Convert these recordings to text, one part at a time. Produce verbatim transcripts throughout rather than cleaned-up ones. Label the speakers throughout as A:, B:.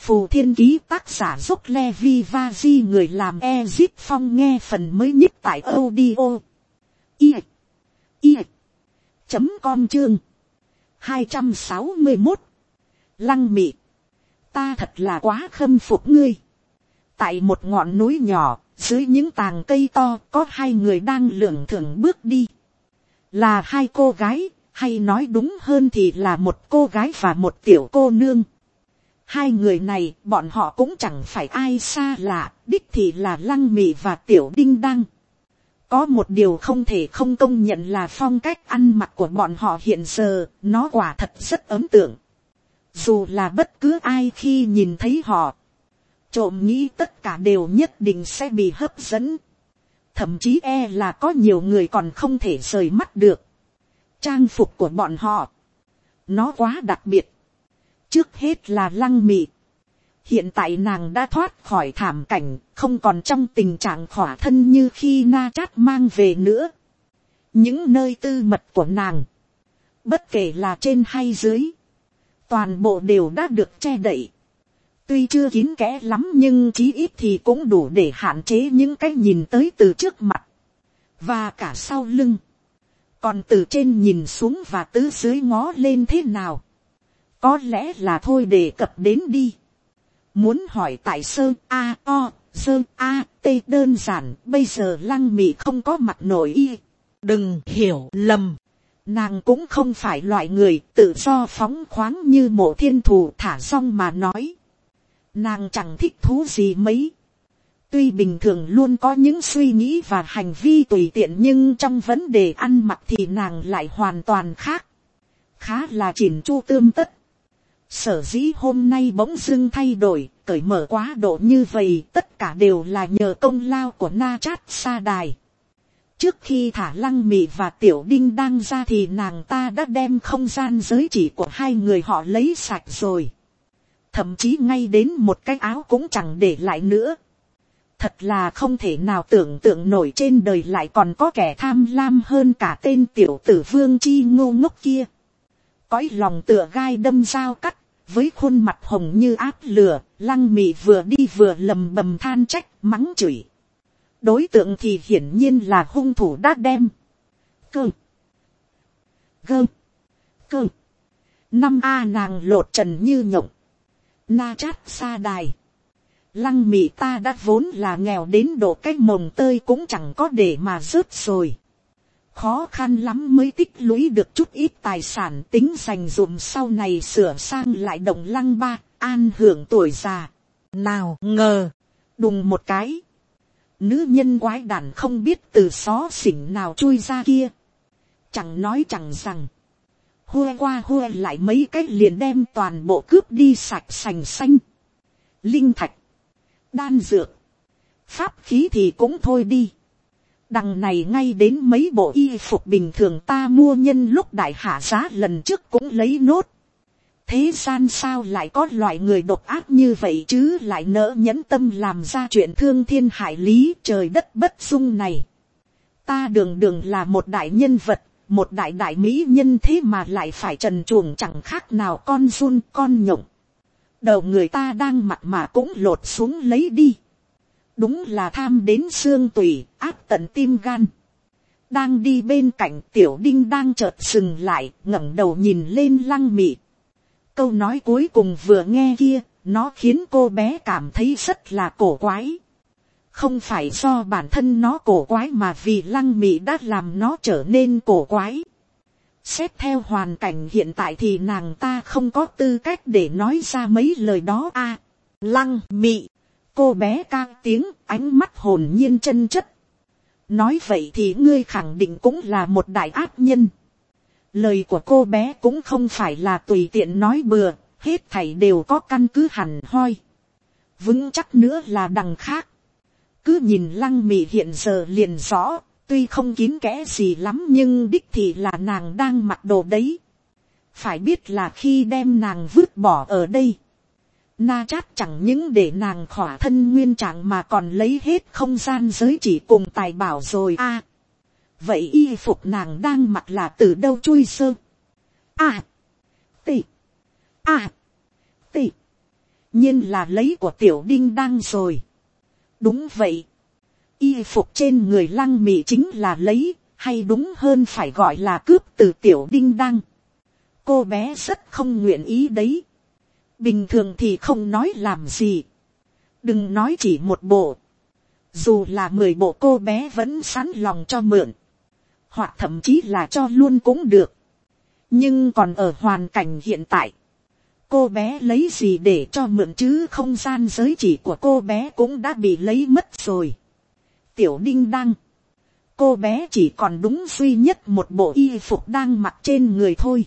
A: phù thiên ký, tác giả dốc Levi Vaji, người làm Ezip Phong, nghe phần mới nhất tại audio i i chấm com chương hai trăm sáu mươi một. Lăng Mị, ta thật là quá khâm phục ngươi. Tại một ngọn núi nhỏ, dưới những tàng cây to, có hai người đang lưởng thưởng bước đi. Là hai cô gái, hay nói đúng hơn thì là một cô gái và một tiểu cô nương. Hai người này, bọn họ cũng chẳng phải ai xa lạ, đích thì là Lăng Mị và Tiểu Đinh Đăng. Có một điều không thể không công nhận là phong cách ăn mặc của bọn họ hiện giờ, nó quả thật rất ấn tượng. Dù là bất cứ ai khi nhìn thấy họ, trộm nghĩ tất cả đều nhất định sẽ bị hấp dẫn. Thậm chí e là có nhiều người còn không thể rời mắt được. Trang phục của bọn họ, nó quá đặc biệt. Trước hết là Lăng Mị. Hiện tại nàng đã thoát khỏi thảm cảnh, không còn trong tình trạng khỏa thân như khi Na Trát mang về nữa. Những nơi tư mật của nàng, bất kể là trên hay dưới, toàn bộ đều đã được che đậy. Tuy chưa kín kẽ lắm nhưng chí ít thì cũng đủ để hạn chế những cái nhìn tới từ trước mặt và cả sau lưng. Còn từ trên nhìn xuống và tứ dưới ngó lên thế nào, có lẽ là thôi đề cập đến đi. Muốn hỏi tại sơ a o sơ a t đơn giản, bây giờ Lăng Mị không có mặt nổi y. Đừng hiểu lầm, nàng cũng không phải loại người tự do phóng khoáng như Mộ Thiên Thù thả rong mà nói. Nàng chẳng thích thú gì mấy. Tuy bình thường luôn có những suy nghĩ và hành vi tùy tiện, nhưng trong vấn đề ăn mặc thì nàng lại hoàn toàn khác. Khá là chỉn chu tươm tất. Sở dĩ hôm nay bỗng dưng thay đổi, cởi mở quá độ như vậy, tất cả đều là nhờ công lao của Na Trát sa đài. Trước khi thả Lăng Mị và Tiểu Đinh Đăng ra thì nàng ta đã đem không gian giới chỉ của hai người họ lấy sạch rồi. Thậm chí ngay đến một cái áo cũng chẳng để lại nữa. Thật là không thể nào tưởng tượng nổi trên đời lại còn có kẻ tham lam hơn cả tên tiểu tử Vương Chi ngu ngốc kia. Cõi lòng tựa gai đâm dao cắt, với khuôn mặt hồng như áp lửa, Lăng Mị vừa đi vừa lầm bầm than trách, mắng chửi. Đối tượng thì hiển nhiên là hung thủ đã đem cơ gơ cơ năm a nàng lột trần như nhộng. Na Trát sa đài, Lăng Mị ta đã vốn là nghèo đến độ cái mồng tơi cũng chẳng có để mà rớt rồi. Khó khăn lắm mới tích lũy được chút ít tài sản tính dành dụm sau này sửa sang lại Đồng Lăng ba, an hưởng tuổi già. Nào ngờ, đùng một cái, nữ nhân quái đản không biết từ xó xỉnh nào chui ra kia. Chẳng nói chẳng rằng, hue qua hue lại mấy cách liền đem toàn bộ cướp đi sạch sành xanh. Linh thạch, đan dược, pháp khí thì cũng thôi đi. Đằng này ngay đến mấy bộ y phục bình thường ta mua nhân lúc đại hạ giá lần trước cũng lấy nốt. Thế gian sao lại có loại người độc ác như vậy chứ, lại nỡ nhẫn tâm làm ra chuyện thương thiên hại lý, trời đất bất dung này. Ta đường đường là một đại nhân vật, một đại đại mỹ nhân, thế mà lại phải trần truồng chẳng khác nào con giun con nhộng. Đầu người ta đang mặc mà cũng lột xuống lấy đi. Đúng là tham đến xương tủy, áp tận tim gan. Đang đi bên cạnh Tiểu Đinh đang chợt dừng lại, ngẩng đầu nhìn lên Lăng Mị. Câu nói cuối cùng vừa nghe kia, nó khiến cô bé cảm thấy rất là cổ quái. Không phải do bản thân nó cổ quái mà vì Lăng Mị đã làm nó trở nên cổ quái. Xét theo hoàn cảnh hiện tại thì nàng ta không có tư cách để nói ra mấy lời đó a. À, Lăng Mị, cô bé ca tiếng, ánh mắt hồn nhiên chân chất. Nói vậy thì ngươi khẳng định cũng là một đại ác nhân. Lời của cô bé cũng không phải là tùy tiện nói bừa, hết thảy đều có căn cứ hẳn hoi. Vững chắc nữa là đằng khác. Cứ nhìn Lăng Mị hiện giờ liền rõ, tuy không kín kẽ gì lắm nhưng đích thị là nàng đang mặc đồ đấy. Phải biết là khi đem nàng vứt bỏ ở đây, Na Trát chẳng những để nàng khỏa thân nguyên trạng mà còn lấy hết không gian giới chỉ cùng tài bảo rồi a. À, vậy y phục nàng đang mặc là từ đâu chui sơ? A. T. A. T. nhiên là lấy của tiểu đinh đang rồi. Đúng vậy, y phục trên người lăng mị chính là lấy, hay đúng hơn phải gọi là cướp từ tiểu đinh đang. Cô bé rất không nguyện ý đấy. Bình thường thì không nói làm gì. Đừng nói chỉ một bộ. Dù là mười bộ cô bé vẫn sẵn lòng cho mượn. Hoặc thậm chí là cho luôn cũng được. Nhưng còn ở hoàn cảnh hiện tại, cô bé lấy gì để cho mượn chứ? Không gian giới chỉ của cô bé cũng đã bị lấy mất rồi. Tiểu đinh đăng, cô bé chỉ còn đúng duy nhất một bộ y phục đang mặc trên người thôi.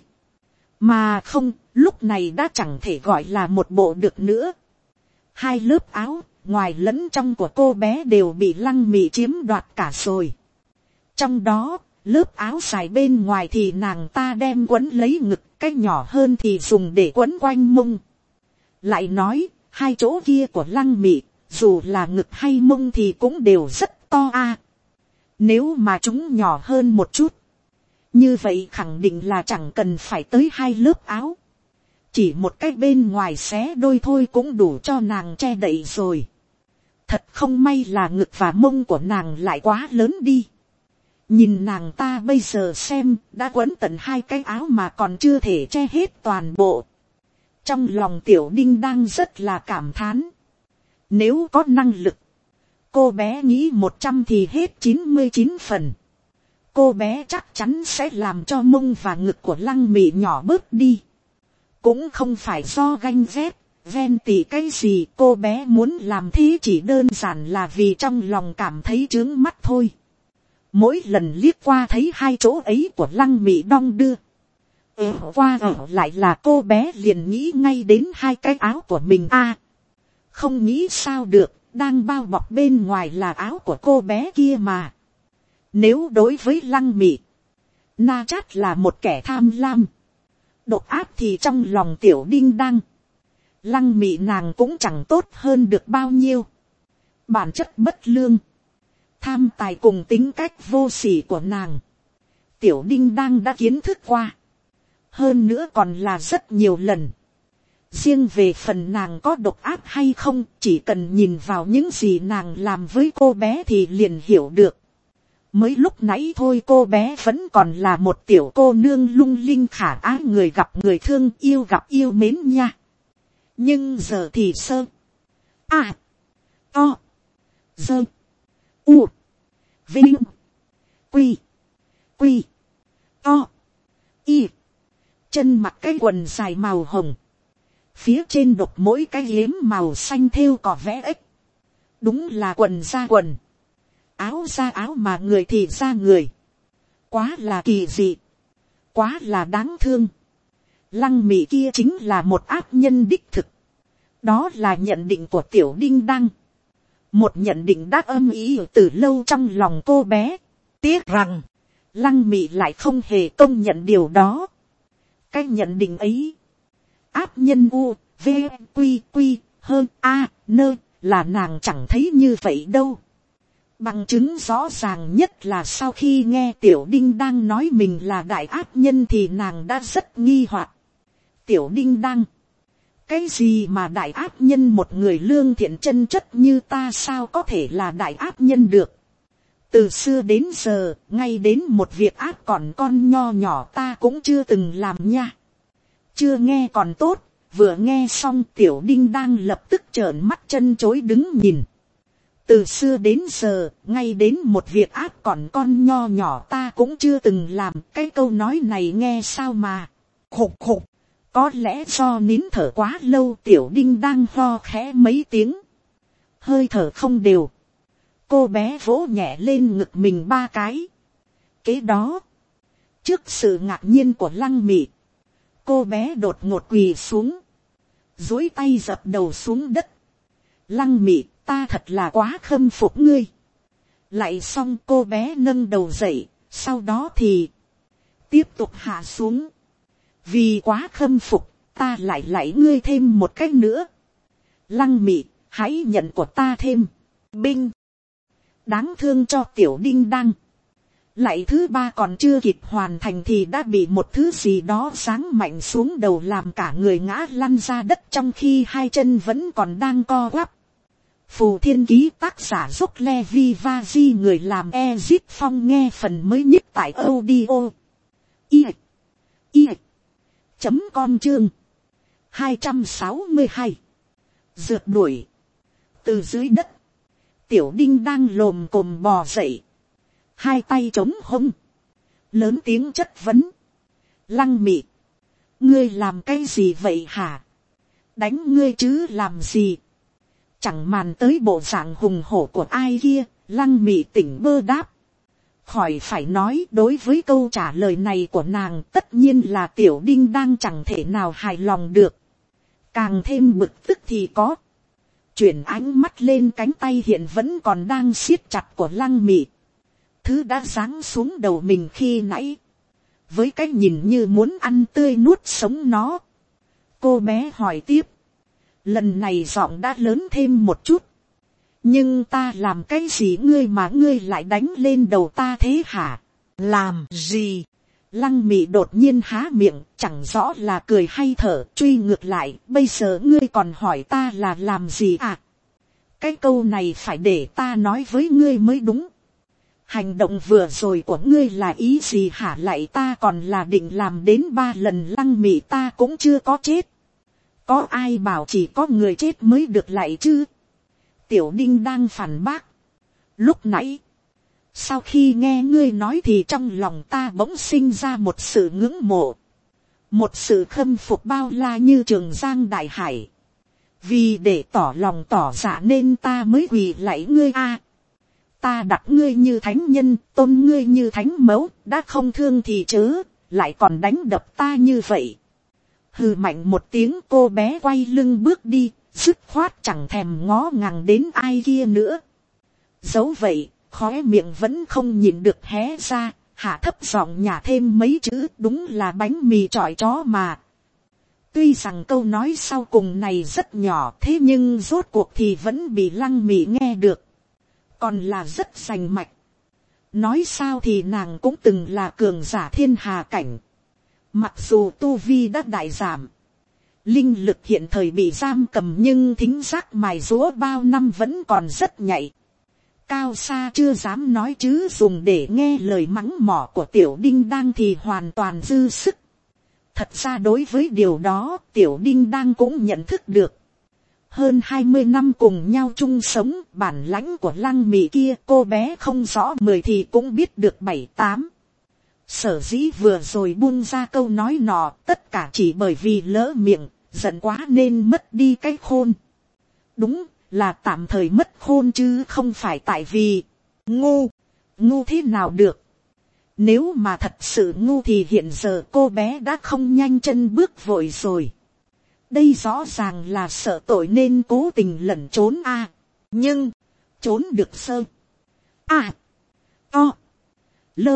A: Mà không, lúc này đã chẳng thể gọi là một bộ được nữa. Hai lớp áo, ngoài lẫn trong của cô bé đều bị lăng mị chiếm đoạt cả rồi. Trong đó, lớp áo dài bên ngoài thì nàng ta đem quấn lấy ngực, cái nhỏ hơn thì dùng để quấn quanh mông. Lại nói, hai chỗ kia của lăng mị, dù là ngực hay mông thì cũng đều rất to a. Nếu mà chúng nhỏ hơn một chút, như vậy khẳng định là chẳng cần phải tới hai lớp áo. Chỉ một cái bên ngoài xé đôi thôi cũng đủ cho nàng che đậy rồi. Thật không may là ngực và mông của nàng lại quá lớn đi. Nhìn nàng ta bây giờ xem, đã quấn tận hai cái áo mà còn chưa thể che hết toàn bộ. Trong lòng tiểu đinh đang rất là cảm thán. Nếu có năng lực, cô bé nghĩ một trăm thì hết chín mươi chín phần. Cô bé chắc chắn sẽ làm cho mông và ngực của lăng mị nhỏ bớt đi. Cũng không phải do ganh ghét, ghen tị cái gì, cô bé muốn làm thế chỉ đơn giản là vì trong lòng cảm thấy chướng mắt thôi. Mỗi lần liếc qua thấy hai chỗ ấy của lăng mị đong đưa, ở qua ở lại là cô bé liền nghĩ ngay đến hai cái áo của mình a. À, không nghĩ sao được, đang bao bọc bên ngoài là áo của cô bé kia mà. Nếu đối với lăng mị, Na Chát là một kẻ tham lam, độc ác thì trong lòng tiểu đinh đăng, lăng mị nàng cũng chẳng tốt hơn được bao nhiêu. Bản chất bất lương, tham tài cùng tính cách vô sỉ của nàng, tiểu đinh đang đã kiến thức qua. Hơn nữa còn là rất nhiều lần. Riêng về phần nàng có độc ác hay không, chỉ cần nhìn vào những gì nàng làm với cô bé thì liền hiểu được. Mới lúc nãy thôi cô bé vẫn còn là một tiểu cô nương lung linh khả ái, người gặp người thương, yêu gặp yêu mến nha. Nhưng giờ thì sơ, à, to, dơ, u, vinh, quy, quy, to, y, chân mặc cái quần dài màu hồng, phía trên đục mỗi cái yếm màu xanh thêu cỏ vẽ ếch. Đúng là quần ra quần, áo ra áo mà người thì ra người. Quá là kỳ dị, quá là đáng thương. Lăng mị kia chính là một ác nhân đích thực. Đó là nhận định của tiểu đinh đăng. Một nhận định đã âm ý từ lâu trong lòng cô bé. Tiếc rằng, lăng mị lại không hề công nhận điều đó. Cái nhận định ấy, áp nhân u, v, quy, quy, hơn, a, nơ, là nàng chẳng thấy như vậy đâu. Bằng chứng rõ ràng nhất là sau khi nghe tiểu đinh đang nói mình là đại ác nhân thì nàng đã rất nghi hoặc. Tiểu đinh đang, cái gì mà đại ác nhân, một người lương thiện chân chất như ta sao có thể là đại ác nhân được. Từ xưa đến giờ, ngay đến một việc ác còn con nho nhỏ ta cũng chưa từng làm nha. Chưa nghe còn tốt, vừa nghe xong tiểu đinh đang lập tức trợn mắt chân chối đứng nhìn. Từ xưa đến giờ, ngay đến một việc ác còn con nho nhỏ ta cũng chưa từng làm, cái câu nói này nghe sao mà khục khục. Có lẽ do nín thở quá lâu tiểu đinh đang ho khẽ mấy tiếng, hơi thở không đều. Cô bé vỗ nhẹ lên ngực mình ba cái. Kế đó, trước sự ngạc nhiên của lăng mị, cô bé đột ngột quỳ xuống, duỗi tay dập đầu xuống đất. Lăng mị, ta thật là quá khâm phục ngươi. Lại xong cô bé nâng đầu dậy, sau đó thì tiếp tục hạ xuống. Vì quá khâm phục, ta lại lại ngươi thêm một cách nữa. Lăng mị, hãy nhận của ta thêm. Binh. Đáng thương cho tiểu đinh đăng. Lại thứ ba còn chưa kịp hoàn thành thì đã bị một thứ gì đó giáng mạnh xuống đầu làm cả người ngã lăn ra đất trong khi hai chân vẫn còn đang co quắp. Phù Thiên Ký tác giả Dốc Levi Vaji người làm Ezip Phong nghe phần mới nhất tại audio. I. I. Chấm com chương. hai trăm sáu mươi hai. Rượt đuổi. Từ dưới đất. Tiểu Đinh đang lồm cồm bò dậy. Hai tay chống hông. Lớn tiếng chất vấn. Lăng Mị. Ngươi làm cái gì vậy hả? Đánh ngươi chứ làm gì? Chẳng màn tới bộ dạng hùng hổ của ai kia. Lăng Mị tỉnh bơ đáp. Khỏi phải nói, đối với câu trả lời này của nàng tất nhiên là Tiểu Đinh đang chẳng thể nào hài lòng được. Càng thêm bực tức thì có. Chuyển ánh mắt lên cánh tay hiện vẫn còn đang siết chặt của Lăng Mị. Thứ đã giáng xuống đầu mình khi nãy. Với cái nhìn như muốn ăn tươi nuốt sống nó. Cô bé hỏi tiếp. Lần này giọng đã lớn thêm một chút. Nhưng ta làm cái gì ngươi mà ngươi lại đánh lên đầu ta thế hả? Làm gì? Lăng Mị đột nhiên há miệng, chẳng rõ là cười hay thở, truy ngược lại, bây giờ ngươi còn hỏi ta là làm gì à? Cái câu này phải để ta nói với ngươi mới đúng. Hành động vừa rồi của ngươi là ý gì hả? Lại ta còn là định làm đến ba lần. Lăng Mị ta cũng chưa có chết. Có ai bảo chỉ có người chết mới được lại chứ? Tiểu Đinh đang phản bác. Lúc nãy, sau khi nghe ngươi nói thì trong lòng ta bỗng sinh ra một sự ngưỡng mộ. Một sự khâm phục bao la như trường giang đại hải. Vì để tỏ lòng tỏ dạ nên ta mới quỳ lạy ngươi a. Ta đặt ngươi như thánh nhân, tôn ngươi như thánh mẫu, đã không thương thì chớ, lại còn đánh đập ta như vậy. Hừ mạnh một tiếng, cô bé quay lưng bước đi, dứt khoát chẳng thèm ngó ngàng đến ai kia nữa. Dẫu vậy, khóe miệng vẫn không nhìn được hé ra, hạ thấp giọng nhả thêm mấy chữ, đúng là bánh mì chọi chó mà. Tuy rằng câu nói sau cùng này rất nhỏ, thế nhưng rốt cuộc thì vẫn bị Lăng Mị nghe được. Còn là rất rành mạch. Nói sao thì nàng cũng từng là cường giả thiên hà cảnh. Mặc dù tu vi đã đại giảm, linh lực hiện thời bị giam cầm nhưng thính giác mài rũa bao năm vẫn còn rất nhạy. Cao xa chưa dám nói chứ dùng để nghe lời mắng mỏ của Tiểu Đinh đang thì hoàn toàn dư sức. Thật ra đối với điều đó Tiểu Đinh đang cũng nhận thức được. Hơn hai mươi năm cùng nhau chung sống, bản lãnh của Lăng Mị kia cô bé không rõ mười thì cũng biết được bảy tám. Sở dĩ vừa rồi buông ra câu nói nọ, tất cả chỉ bởi vì lỡ miệng, giận quá nên mất đi cái khôn. Đúng là tạm thời mất khôn chứ không phải tại vì ngu. Ngu thế nào được? Nếu mà thật sự ngu thì hiện giờ cô bé đã không nhanh chân bước vội rồi. Đây rõ ràng là sợ tội nên cố tình lẩn trốn a. À, nhưng trốn được sơ a to lơ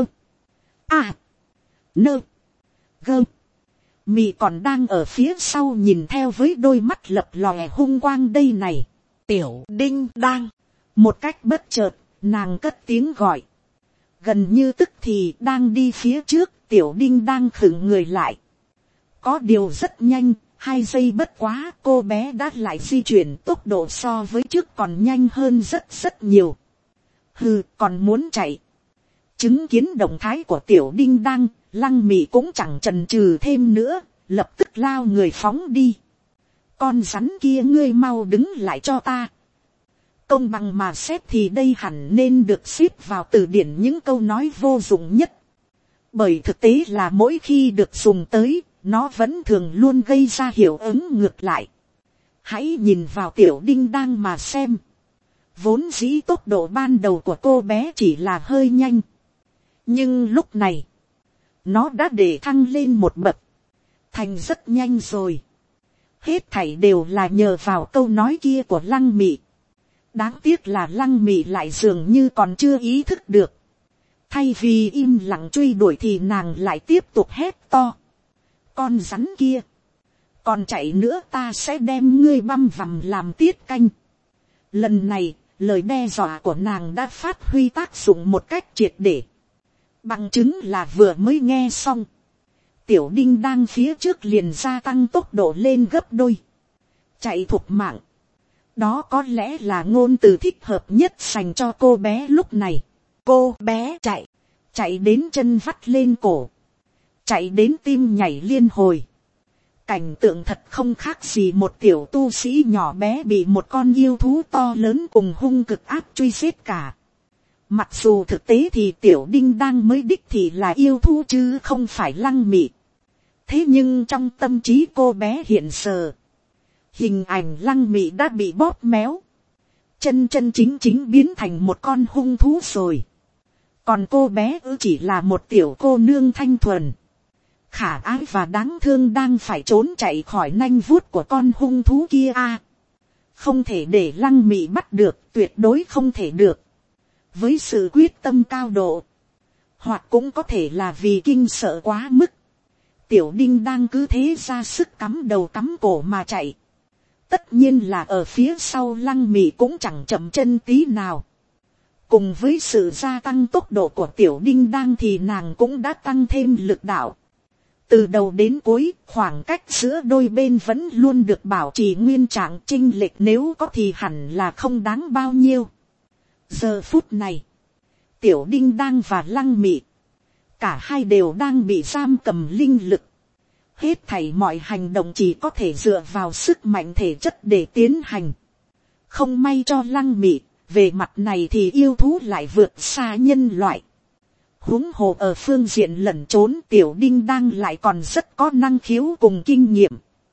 A: a nơ gơ. Mị còn đang ở phía sau nhìn theo với đôi mắt lập lòe hung quang đây này. Tiểu Đinh đang. Một cách bất chợt, nàng cất tiếng gọi. Gần như tức thì đang đi phía trước, Tiểu Đinh đang khựng người lại. Có điều rất nhanh, hai giây bất quá cô bé đã lại di chuyển tốc độ so với trước còn nhanh hơn rất rất nhiều. Hừ, còn muốn chạy. Chứng kiến động thái của Tiểu Đinh đang, Lăng Mị cũng chẳng chần chừ thêm nữa, lập tức lao người phóng đi. Con rắn kia ngươi mau đứng lại cho ta. Công bằng mà xét thì đây hẳn nên được xếp vào từ điển những câu nói vô dụng nhất. Bởi thực tế là mỗi khi được dùng tới, nó vẫn thường luôn gây ra hiệu ứng ngược lại. Hãy nhìn vào Tiểu Đinh đang mà xem. Vốn dĩ tốc độ ban đầu của cô bé chỉ là hơi nhanh. Nhưng lúc này, nó đã để thăng lên một bậc. Thành rất nhanh rồi. Hết thảy đều là nhờ vào câu nói kia của Lăng Mị. Đáng tiếc là Lăng Mị lại dường như còn chưa ý thức được. Thay vì im lặng truy đuổi thì nàng lại tiếp tục hét to. Con rắn kia. Còn chạy nữa ta sẽ đem ngươi băm vằm làm tiết canh. Lần này, lời đe dọa của nàng đã phát huy tác dụng một cách triệt để. Bằng chứng là vừa mới nghe xong. Tiểu đinh đang phía trước liền gia tăng tốc độ lên gấp đôi. Chạy thục mạng. Đó có lẽ là ngôn từ thích hợp nhất dành cho cô bé lúc này. Cô bé chạy. Chạy đến chân vắt lên cổ. Chạy đến tim nhảy liên hồi. Cảnh tượng thật không khác gì một tiểu tu sĩ nhỏ bé bị một con yêu thú to lớn cùng hung cực áp truy giết cả. Mặc dù thực tế thì tiểu đinh đang mới đích thì là yêu thú chứ không phải Lăng Mị. Thế nhưng trong tâm trí cô bé hiện giờ, hình ảnh Lăng Mị đã bị bóp méo. Chân chân chính chính biến thành một con hung thú rồi. Còn cô bé ư chỉ là một tiểu cô nương thanh thuần. Khả ái và đáng thương đang phải trốn chạy khỏi nanh vuốt của con hung thú kia a. Không thể để Lăng Mị bắt được, tuyệt đối không thể được. Với sự quyết tâm cao độ, hoặc cũng có thể là vì kinh sợ quá mức, tiểu đinh đang cứ thế ra sức cắm đầu cắm cổ mà chạy. Tất nhiên là ở phía sau Lăng Mị cũng chẳng chậm chân tí nào. Cùng với sự gia tăng tốc độ của tiểu đinh đang thì nàng cũng đã tăng thêm lực đạo. Từ đầu đến cuối, khoảng cách giữa đôi bên vẫn luôn được bảo trì nguyên trạng, chênh lệch nếu có thì hẳn là không đáng bao nhiêu. Giờ phút này, tiểu đinh đang và Lăng Mị, cả hai đều đang bị giam cầm linh lực. Hết thảy mọi hành động chỉ có thể dựa vào sức mạnh thể chất để tiến hành. Không may cho Lăng Mị, về mặt này thì yêu thú lại vượt xa nhân loại. Huống hồ ở phương diện lẩn trốn, tiểu đinh đang lại còn rất có năng khiếu cùng kinh nghiệm.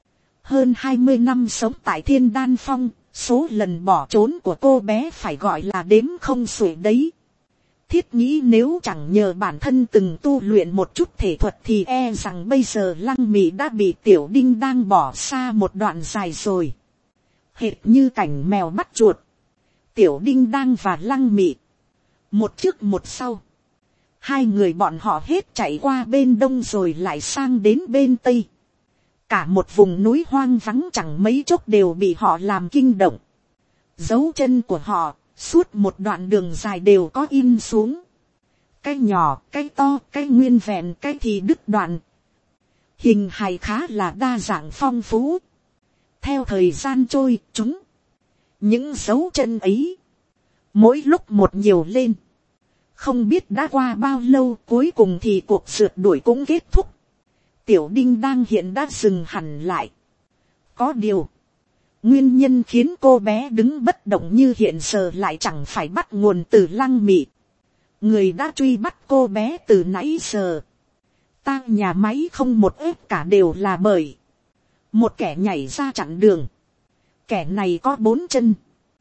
A: Hơn hai mươi năm sống tại Thiên Đan Phong, số lần bỏ trốn của cô bé phải gọi là đếm không xuể đấy. Thiết nghĩ nếu chẳng nhờ bản thân từng tu luyện một chút thể thuật thì e rằng bây giờ Lăng Mị đã bị tiểu đinh đang bỏ xa một đoạn dài rồi. Hệt như cảnh mèo bắt chuột, tiểu đinh đang và Lăng Mị, một trước một sau. Hai người bọn họ hết chạy qua bên đông rồi lại sang đến bên tây. Cả một vùng núi hoang vắng chẳng mấy chốc đều bị họ làm kinh động. Dấu chân của họ, suốt một đoạn đường dài đều có in xuống. Cái nhỏ, cái to, cái nguyên vẹn, cái thì đứt đoạn. Hình hài khá là đa dạng phong phú. Theo thời gian trôi, chúng, những dấu chân ấy, mỗi lúc một nhiều lên. Không biết đã qua bao lâu, cuối cùng thì cuộc rượt đuổi cũng kết thúc. Tiểu đinh đang hiện đã dừng hẳn lại. Có điều, nguyên nhân khiến cô bé đứng bất động như hiện giờ lại chẳng phải bắt nguồn từ Lăng Mị. Người đã truy bắt cô bé từ nãy giờ. Ta nhà máy không một ép cả đều là bởi một kẻ nhảy ra chặn đường. Kẻ này có bốn chân,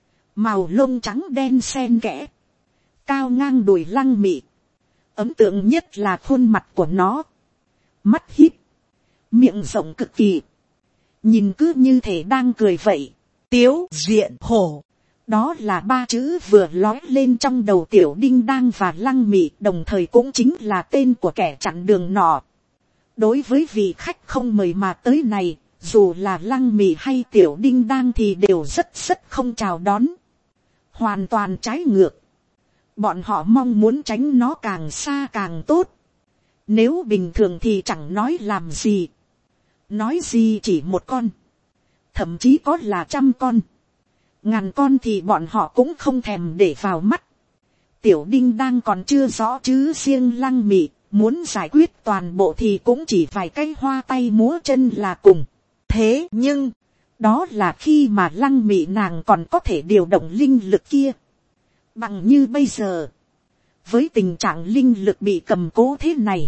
A: màu lông trắng đen xen kẽ, cao ngang đùi Lăng Mị. Ấn tượng nhất là khuôn mặt của nó, mắt híp, miệng rộng cực kỳ, nhìn cứ như thể đang cười vậy. Tiếu diện hổ, đó là ba chữ vừa lói lên trong đầu tiểu đinh đang và Lăng Mị, đồng thời cũng chính là tên của kẻ chặn đường nọ. Đối với vị khách không mời mà tới này, dù là Lăng Mị hay tiểu đinh đang thì đều rất rất không chào đón. Hoàn toàn trái ngược. Bọn họ mong muốn tránh nó càng xa càng tốt. Nếu bình thường thì chẳng nói làm gì. Nói gì chỉ một con. Thậm chí có là trăm con. Ngàn con thì bọn họ cũng không thèm để vào mắt. Tiểu đinh đang còn chưa rõ chứ riêng Lăng Mị, muốn giải quyết toàn bộ thì cũng chỉ vài cái hoa tay múa chân là cùng. Thế nhưng, đó là khi mà Lăng Mị nàng còn có thể điều động linh lực kia. Bằng như bây giờ, với tình trạng linh lực bị cầm cố thế này,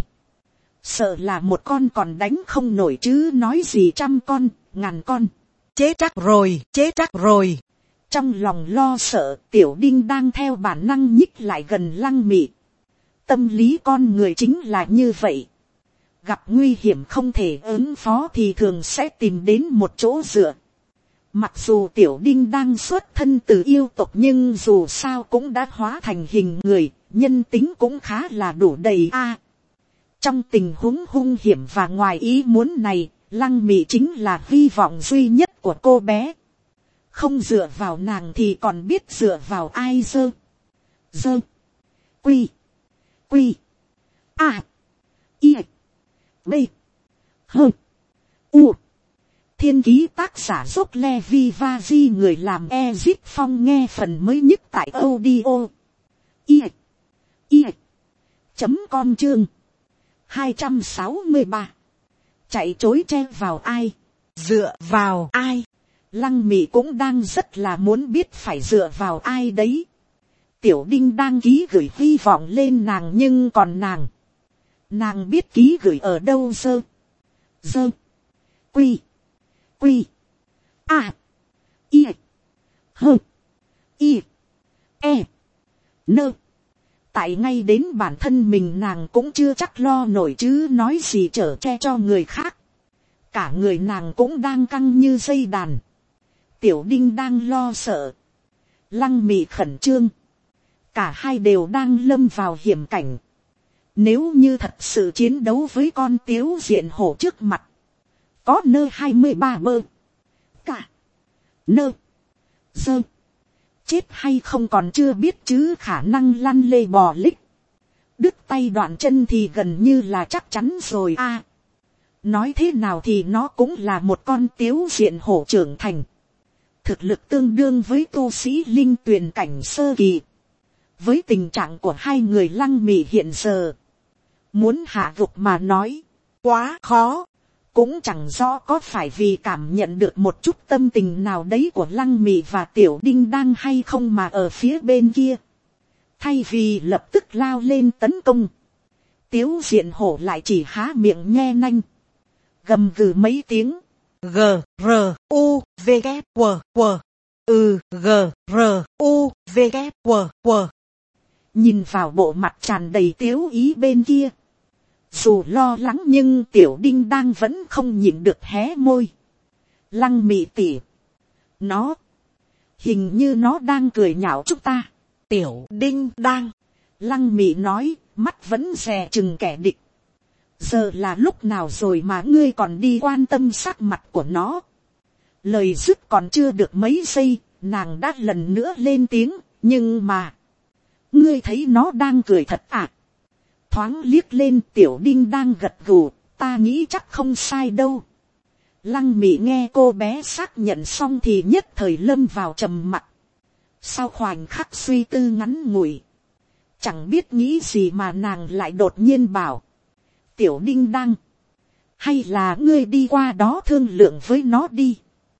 A: sợ là một con còn đánh không nổi chứ nói gì trăm con, ngàn con. Chế chắc rồi, chế chắc rồi. Trong lòng lo sợ, tiểu đinh đang theo bản năng nhích lại gần Lăng Mị. Tâm lý con người chính là như vậy. Gặp nguy hiểm không thể ứng phó thì thường sẽ tìm đến một chỗ dựa. Mặc dù tiểu đinh đang xuất thân từ yêu tộc nhưng dù sao cũng đã hóa thành hình người, nhân tính cũng khá là đủ đầy a. Trong tình huống hung hiểm và ngoài ý muốn này, Lăng Mị chính là hy vọng duy nhất của cô bé. Không dựa vào nàng thì còn biết dựa vào ai dơ. Dơ. Quy. Quy. A. I. B. H. U. Thiên ký tác giả dốc Levi Vazi người làm Ezip Phong nghe phần mới nhất tại audio. I. I. Chấm com chương. hai trăm sáu mươi ba. Chạy chối che vào ai? Dựa vào ai? Lăng Mị cũng đang rất là muốn biết phải dựa vào ai đấy. Tiểu Đinh đang ký gửi hy vọng lên nàng nhưng còn nàng. Nàng biết ký gửi ở đâu dơ. Dơ. Quy. Quy. A. I. H. I. E. Nơ. Tại ngay đến bản thân mình nàng cũng chưa chắc lo nổi chứ nói gì chở che cho người khác. Cả người nàng cũng đang căng như dây đàn. Tiểu Đinh đang lo sợ. Lăng Mị khẩn trương. Cả hai đều đang lâm vào hiểm cảnh. Nếu như thật sự chiến đấu với con Tiếu Diện Hổ trước mặt. Có nơ hai mươi ba bơ. Cả. Nơ. Dơ. Chết hay không còn chưa biết chứ khả năng lăn lê bò lích. Đứt tay đoạn chân thì gần như là chắc chắn rồi a. À, nói thế nào thì nó cũng là một con Tiếu Diện Hổ trưởng thành. Thực lực tương đương với tu sĩ linh tuyền cảnh sơ kỳ. Với tình trạng của hai người Lăng Mị hiện giờ. Muốn hạ gục mà nói. Quá khó. Cũng chẳng rõ có phải vì cảm nhận được một chút tâm tình nào đấy của Lăng Mị và Tiểu Đinh đang hay không mà ở phía bên kia. Thay vì lập tức lao lên tấn công. Tiếu Diện Hổ lại chỉ há miệng nhe nanh. Gầm gừ mấy tiếng. G, R, U, V, K, W, W. Ừ, G, R, U, V, K, W, W. Nhìn vào bộ mặt tràn đầy tiếu ý bên kia. Dù lo lắng nhưng Tiểu Đinh đang vẫn không nhịn được hé môi. Lăng Mị tỉ. Nó. Hình như nó đang cười nhạo chúng ta. Tiểu Đinh đang. Lăng Mị nói, mắt vẫn dè chừng kẻ địch. Giờ là lúc nào rồi mà ngươi còn đi quan tâm sắc mặt của nó. Lời dứt còn chưa được mấy giây, nàng đã lần nữa lên tiếng, nhưng mà. Ngươi thấy nó đang cười thật à? Thoáng liếc lên Tiểu Đinh đang gật gù, ta nghĩ chắc không sai đâu. Lăng Mị nghe cô bé xác nhận xong thì nhất thời lâm vào trầm mặc. Sau khoảnh khắc suy tư ngắn ngủi. Chẳng biết nghĩ gì mà nàng lại đột nhiên bảo. Tiểu Đinh đang. Hay là ngươi đi qua đó thương lượng với nó đi.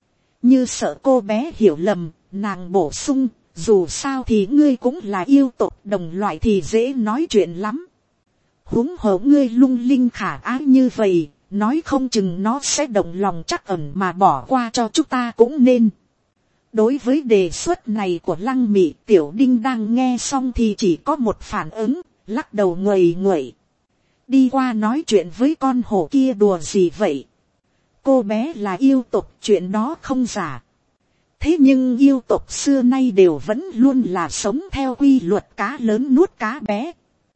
A: Như sợ cô bé hiểu lầm, nàng bổ sung. Dù sao thì ngươi cũng là yêu tộc đồng loại thì dễ nói chuyện lắm. Huống hồ ngươi lung linh khả ái như vậy, nói không chừng nó sẽ động lòng trắc ẩn mà bỏ qua cho chúng ta cũng nên. Đối với đề xuất này của Lăng Mị, Tiểu Đinh đang nghe xong thì chỉ có một phản ứng, lắc đầu nguầy nguậy. Đi qua nói chuyện với con hổ kia đùa gì vậy? Cô bé là yêu tộc, chuyện đó không giả. Thế nhưng yêu tộc xưa nay đều vẫn luôn là sống theo quy luật cá lớn nuốt cá bé.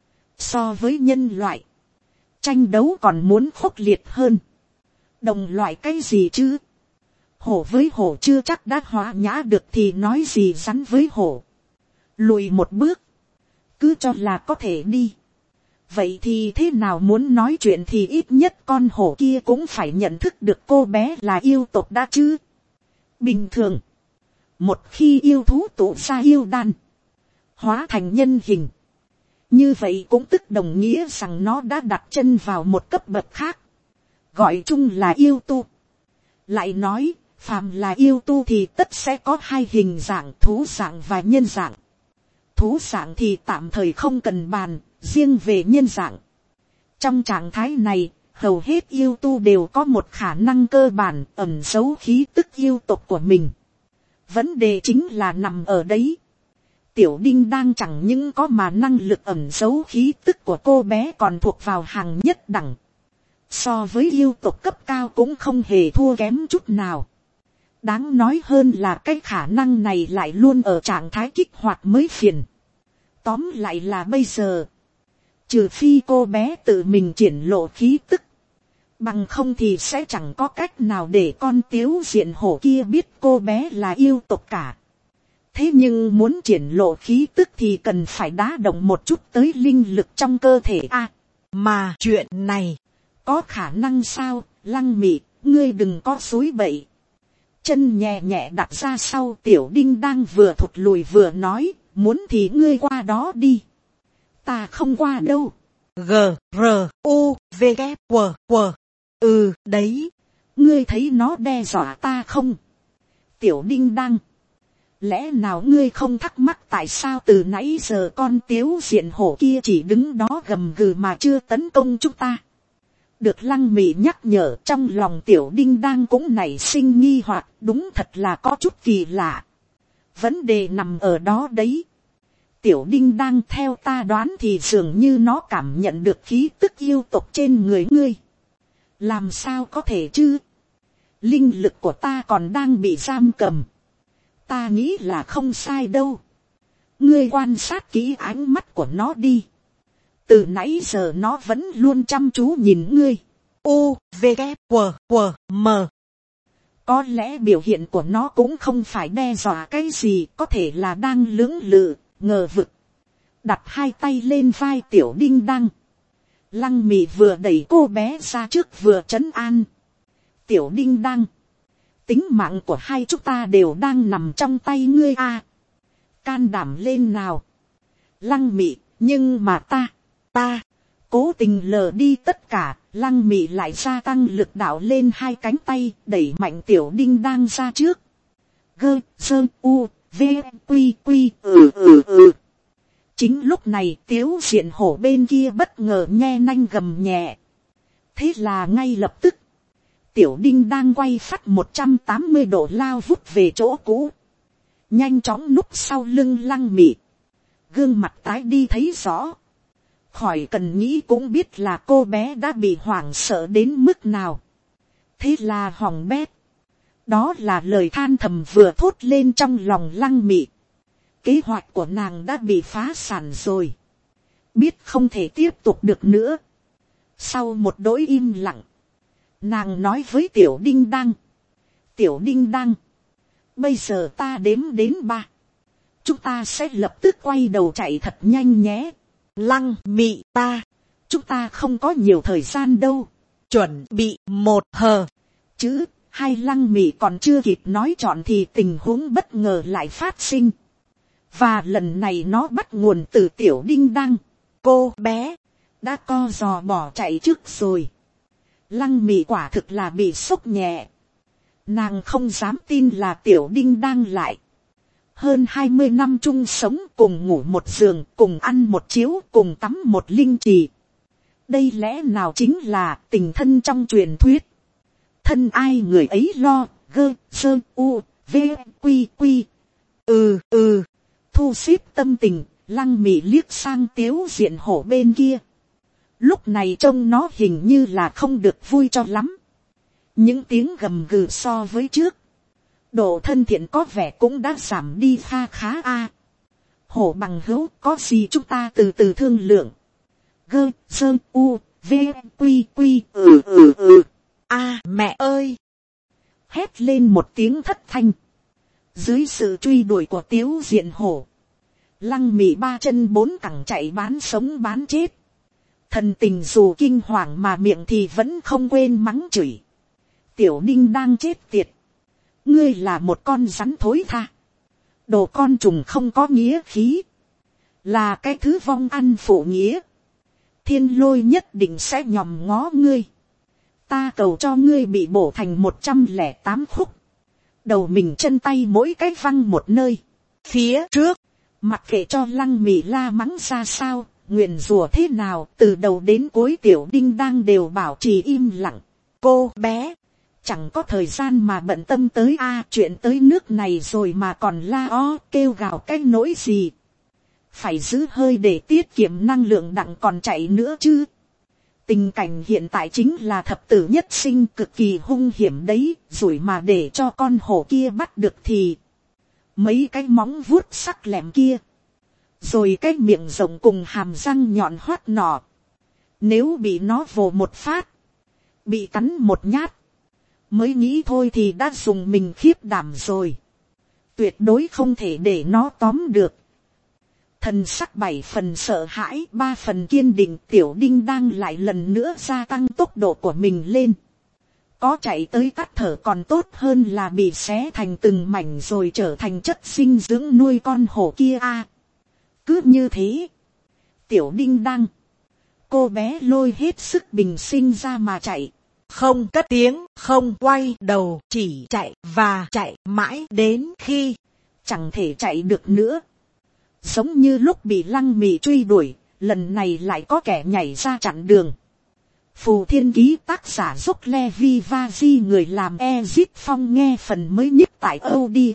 A: So với nhân loại, tranh đấu còn muốn khốc liệt hơn. Đồng loại cái gì chứ? Hổ với hổ chưa chắc đã hóa nhã được thì nói gì rắn với hổ. Lùi một bước, cứ cho là có thể đi. Vậy thì thế nào muốn nói chuyện thì ít nhất con hổ kia cũng phải nhận thức được cô bé là yêu tộc đã chứ. Bình thường, một khi yêu thú tụ ra yêu đan, hóa thành nhân hình. Như vậy cũng tức đồng nghĩa rằng nó đã đặt chân vào một cấp bậc khác. Gọi chung là yêu tu. Lại nói, phàm là yêu tu thì tất sẽ có hai hình dạng, thú dạng và nhân dạng. Thú dạng thì tạm thời không cần bàn, riêng về nhân dạng. Trong trạng thái này, hầu hết yêu tu đều có một khả năng cơ bản ẩn giấu khí tức yêu tộc của mình. Vấn đề chính là nằm ở đấy. Tiểu Đinh đang chẳng những có mà năng lực ẩn giấu khí tức của cô bé còn thuộc vào hàng nhất đẳng. So với yêu tộc cấp cao cũng không hề thua kém chút nào. Đáng nói hơn là cái khả năng này lại luôn ở trạng thái kích hoạt mới phiền. Tóm lại là bây giờ, trừ phi cô bé tự mình triển lộ khí tức, bằng không thì sẽ chẳng có cách nào để con Tiếu Diện Hổ kia biết cô bé là yêu tộc cả. Thế nhưng muốn triển lộ khí tức thì cần phải đá động một chút tới linh lực trong cơ thể a.
B: mà chuyện này,
A: có khả năng sao, Lăng Mị, ngươi đừng có xúi bậy. Chân nhẹ nhẹ đặt ra sau, Tiểu Đinh đang vừa thụt lùi vừa nói, muốn thì ngươi qua đó đi. Ta không qua đâu.
B: G, R, U, V, K, W, W. Ừ, đấy.
A: Ngươi thấy nó đe dọa ta không? Tiểu Đinh đang. Lẽ nào ngươi không thắc mắc tại sao từ nãy giờ con Tiếu Diện Hổ kia chỉ đứng đó gầm gừ mà chưa tấn công chúng ta? Được Lăng Mị nhắc nhở, trong lòng Tiểu Đinh đang cũng nảy sinh nghi hoặc, đúng thật là có chút kỳ lạ. Vấn đề nằm ở đó đấy. Tiểu Đinh đang theo ta đoán thì dường như nó cảm nhận được khí tức yêu tộc trên người ngươi. Làm sao có thể chứ? Linh lực của ta còn đang bị giam cầm. Ta nghĩ là không sai đâu. Ngươi quan sát kỹ ánh mắt của nó đi. Từ nãy giờ nó vẫn luôn chăm chú nhìn ngươi.
B: U, V, K, W, W, M.
A: Có lẽ biểu hiện của nó cũng không phải đe dọa cái gì, có thể là đang lưỡng lự, ngờ vực. Đặt hai tay lên vai Tiểu Đinh đang. Lăng Mị vừa đẩy cô bé ra trước vừa trấn an. Tiểu Đinh đang. Tính mạng của hai chúng ta đều đang nằm trong tay ngươi a. À, can đảm lên nào. Lăng Mị, nhưng mà ta, ta, cố tình lờ đi tất cả. Lăng Mị lại gia tăng lực đạo lên hai cánh tay, đẩy mạnh Tiểu Đinh đang ra trước. Gơ, sơ, u, v, quy, quy, ừ, ừ, ừ. Chính lúc này Tiếu Diện Hổ bên kia bất ngờ nghe nanh gầm nhẹ. Thế là ngay lập tức, Tiểu Đinh đang quay phát một trăm tám mươi độ lao vút về chỗ cũ. Nhanh chóng núp sau lưng Lăng Mị. Gương mặt tái đi thấy rõ. Khỏi cần nghĩ cũng biết là cô bé đã bị hoảng sợ đến mức nào. Thế là hỏng bét. Đó là lời than thầm vừa thốt lên trong lòng Lăng Mị. Kế hoạch của nàng đã bị phá sản rồi. Biết không thể tiếp tục được nữa. Sau một đỗi im lặng, nàng nói với Tiểu Đinh đang. Tiểu Đinh đang. Bây giờ ta đếm đến ba. Chúng ta sẽ lập tức quay đầu chạy thật nhanh nhé.
B: Lăng Mị, ta.
A: Chúng ta không có nhiều thời gian đâu.
B: Chuẩn bị một hờ.
A: Chứ, hai Lăng Mị còn chưa kịp nói trọn thì tình huống bất ngờ lại phát sinh. Và lần này nó bắt nguồn từ Tiểu Đinh đang. Cô bé đã co giò bỏ chạy trước rồi. Lăng Mị quả thực là bị sốc nhẹ. Nàng không dám tin là Tiểu Đinh đang lại. Hơn hai mươi năm chung sống, cùng ngủ một giường, cùng ăn một chiếu, cùng tắm một linh trì. Đây lẽ nào chính là tình thân trong truyền thuyết. Thân ai người ấy lo, gơ, sơ, u, v, quy, quy. Ừ, ừ. Thu xếp tâm tình, Lăng Mị liếc sang Tiếu Diện Hổ bên kia. Lúc này trông nó hình như là không được vui cho lắm. Những tiếng gầm gừ so với trước, độ thân thiện có vẻ cũng đã giảm đi kha khá a. À, Hổ bằng hữu, có gì chúng ta từ từ thương lượng. Gơ, sơ, u, v, quy, quy, ừ, ừ, ừ.
B: A, à, mẹ ơi.
A: Hét lên một tiếng thất thanh. Dưới sự truy đuổi của Tiếu Diện Hổ, Lăng Mị ba chân bốn cẳng chạy bán sống bán chết. Thần tình dù kinh hoàng mà miệng thì vẫn không quên mắng chửi. Tiểu Đinh đang chết tiệt. Ngươi là một con rắn thối tha. Đồ con trùng không có nghĩa khí. Là cái thứ vong ăn phụ nghĩa. Thiên Lôi nhất định sẽ nhòm ngó ngươi. Ta cầu cho ngươi bị bổ thành một trăm lẻ tám khúc. Đầu mình chân tay mỗi cái văng một nơi. Phía trước, mặc kệ cho Lăng Mị la mắng ra sao, nguyền rủa thế nào, từ đầu đến cuối Tiểu Đinh đang đều bảo trì im lặng. Cô bé chẳng có thời gian mà bận tâm tới a à, chuyện tới nước này rồi mà còn la o kêu gào cái nỗi gì. Phải giữ hơi để tiết kiệm năng lượng đặng còn chạy nữa chứ. Tình cảnh hiện tại chính là thập tử nhất sinh, cực kỳ hung hiểm đấy, rồi mà để cho con hổ kia bắt được thì mấy cái móng vuốt sắc lẹm kia, rồi cái miệng rộng cùng hàm răng nhọn hoắt nọ, nếu bị nó vồ một phát, bị cắn một nhát, mới nghĩ thôi thì đã dùng mình khiếp đảm rồi, tuyệt đối không thể để nó tóm được. Thần sắc bảy phần sợ hãi, ba phần kiên định, tiểu đinh đang lại lần nữa gia tăng tốc độ của mình lên. Có chạy tới tắt thở còn tốt hơn là bị xé thành từng mảnh rồi trở thành chất dinh dưỡng nuôi con hổ kia a. Cứ như thế, tiểu đinh đang, cô bé lôi hết sức bình sinh ra mà chạy.
B: Không cất tiếng, không quay đầu, chỉ chạy và chạy mãi đến khi
A: chẳng thể chạy được nữa. Giống như lúc bị Lăng Mị truy đuổi, lần này lại có kẻ nhảy ra chặn đường. Phù Thiên Ký tác giả Dốc Levi Vazi, người làm Ezip Phong, nghe phần mới nhất tại audio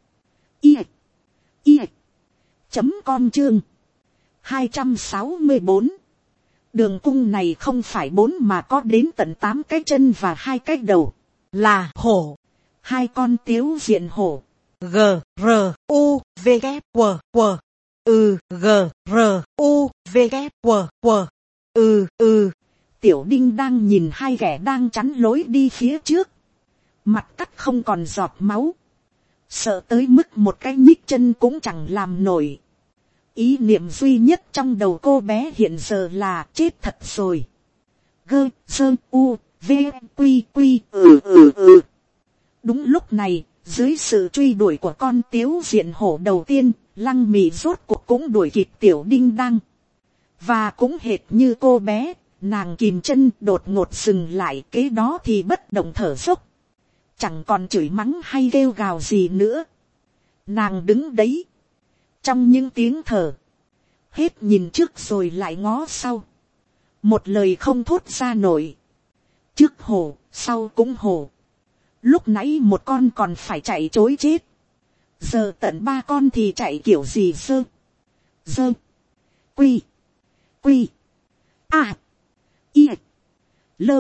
A: i i chấm com chương hai trăm sáu mươi bốn. Đường cung này không phải bốn mà có đến tận tám cái chân và hai cái đầu,
B: là hổ,
A: hai con tiếu diện hổ.
B: G R U V K W W ừ G R U V K W W ừ ừ.
A: Tiểu đinh đang nhìn hai kẻ đang chắn lối đi phía trước, mặt cắt không còn giọt máu, sợ tới mức một cái nhích chân cũng chẳng làm nổi. Ý niệm duy nhất trong đầu cô bé hiện giờ là chết thật rồi. Gơ sơ u v quy quy ừ ừ ừ. Đúng lúc này, dưới sự truy đuổi của con tiếu diện hổ đầu tiên, Lăng Mị rốt cuộc cũng đuổi kịp tiểu đinh đăng. Và cũng hệt như cô bé, nàng kìm chân đột ngột dừng lại, kế đó thì bất động thở dốc, chẳng còn chửi mắng hay kêu gào gì nữa. Nàng đứng đấy, trong những tiếng thở, hết nhìn trước rồi lại ngó sau, một lời không thốt ra nổi. Trước hổ, sau cũng hổ. Lúc nãy một con còn phải chạy trối chết, giờ tận ba con thì chạy kiểu gì sơ dơ quy quy a i lơ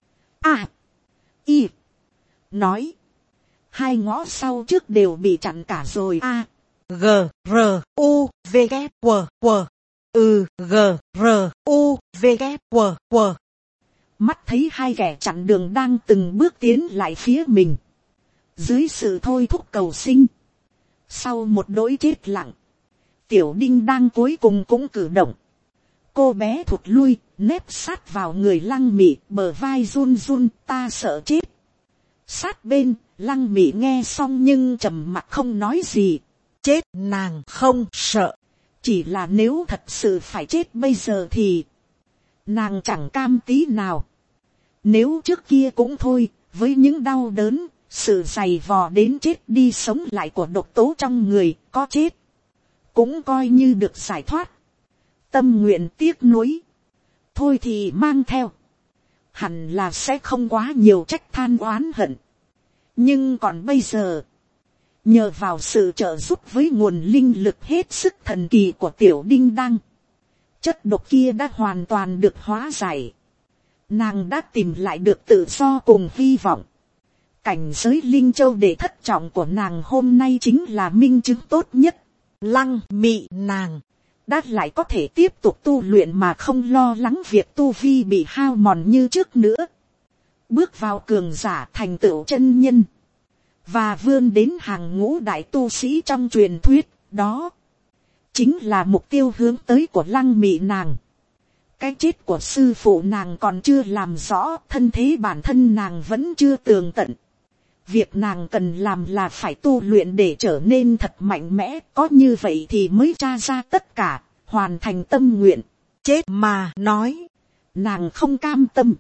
A: a i. Nói, hai ngõ sau trước đều bị chặn cả rồi a.
B: G R U V K W W ừ G R U V K W W.
A: Mắt thấy hai kẻ chặn đường đang từng bước tiến lại phía mình, dưới sự thôi thúc cầu sinh, sau một đỗi chết lặng, tiểu đinh đang cuối cùng cũng cử động. Cô bé thụt lui, nép sát vào người Lăng Mị, bờ vai run run, ta sợ chết. Sát bên, Lăng Mị nghe xong nhưng trầm mặc không nói gì.
B: Chết nàng không sợ,
A: chỉ là nếu thật sự phải chết bây giờ thì nàng chẳng cam tí nào. Nếu trước kia cũng thôi, với những đau đớn, sự dày vò đến chết đi sống lại của độc tố trong người, có chết cũng coi như được giải thoát. Tâm nguyện tiếc nuối, thôi thì mang theo, hẳn là sẽ không quá nhiều trách than oán hận. Nhưng còn bây giờ, nhờ vào sự trợ giúp với nguồn linh lực hết sức thần kỳ của tiểu đinh đăng, chất độc kia đã hoàn toàn được hóa giải. Nàng đã tìm lại được tự do cùng hy vọng. Cảnh giới linh châu đệ thất trọng của nàng hôm nay chính là minh chứng tốt nhất.
B: Lăng Mị nàng
A: đã lại có thể tiếp tục tu luyện mà không lo lắng việc tu vi bị hao mòn như trước nữa. Bước vào cường giả thành tựu chân nhân, và vươn đến hàng ngũ đại tu sĩ trong truyền thuyết, đó chính là mục tiêu hướng tới của Lăng Mị nàng. Cái chết của sư phụ nàng còn chưa làm rõ, thân thế bản thân nàng vẫn chưa tường tận. Việc nàng cần làm là phải tu luyện để trở nên thật mạnh mẽ, có như vậy thì mới tra ra tất cả, hoàn thành tâm nguyện.
B: Chết mà nói,
A: nàng không cam tâm.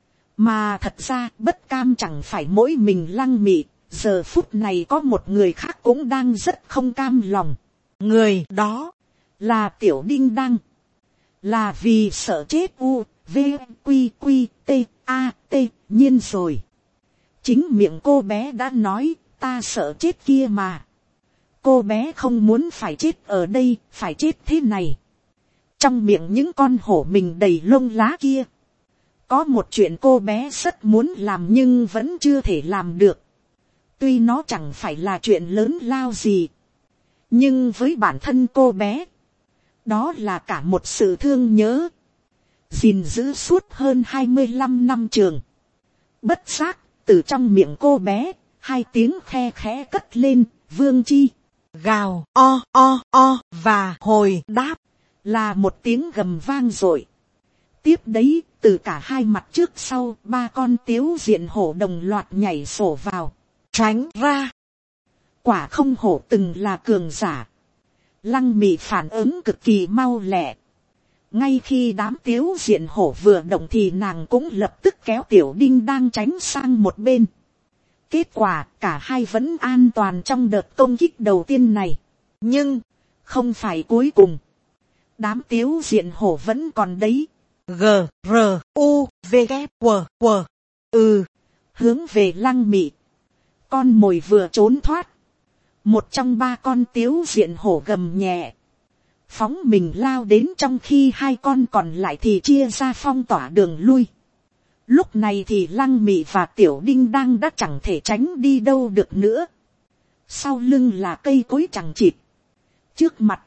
A: Mà thật ra bất cam chẳng phải mỗi mình Lăng Mị, giờ phút này có một người khác cũng đang rất không cam lòng.
B: Người đó
A: là tiểu đinh đăng. Là vì sợ chết u, v, q, q, t, a, t, nhiên rồi. Chính miệng cô bé đã nói, ta sợ chết kia mà. Cô bé không muốn phải chết ở đây, phải chết thế này. Trong miệng những con hổ mình đầy lông lá kia, có một chuyện cô bé rất muốn làm nhưng vẫn chưa thể làm được. Tuy nó chẳng phải là chuyện lớn lao gì, nhưng với bản thân cô bé, đó là cả một sự thương nhớ, gìn giữ suốt hơn hai mươi lăm năm trường. Bất giác, từ trong miệng cô bé, hai tiếng khe khẽ cất lên, Vương Chi.
B: gào o o o và hồi đáp
A: là một tiếng gầm vang dội. Tiếp đấy, từ cả hai mặt trước sau, ba con tiếu diện hổ đồng loạt nhảy sổ vào,
B: tránh ra.
A: Quả không hổ từng là cường giả. Lăng Mị phản ứng cực kỳ mau lẹ. Ngay khi đám tiếu diện hổ vừa động thì nàng cũng lập tức kéo Tiểu Đinh đang tránh sang một bên. Kết quả cả hai vẫn an toàn trong đợt công kích đầu tiên này. Nhưng không phải cuối cùng. Đám tiếu diện hổ vẫn còn đấy.
B: G, R, U, V, K, W, W. Ừ.
A: Hướng về Lăng Mị. Con mồi vừa trốn thoát. Một trong ba con tiếu diện hổ gầm nhẹ. Phóng mình lao đến, trong khi hai con còn lại thì chia ra phong tỏa đường lui. Lúc này thì Lăng Mị và Tiểu Đinh đang đã chẳng thể tránh đi đâu được nữa. Sau lưng là cây cối chằng chịt. Trước mặt,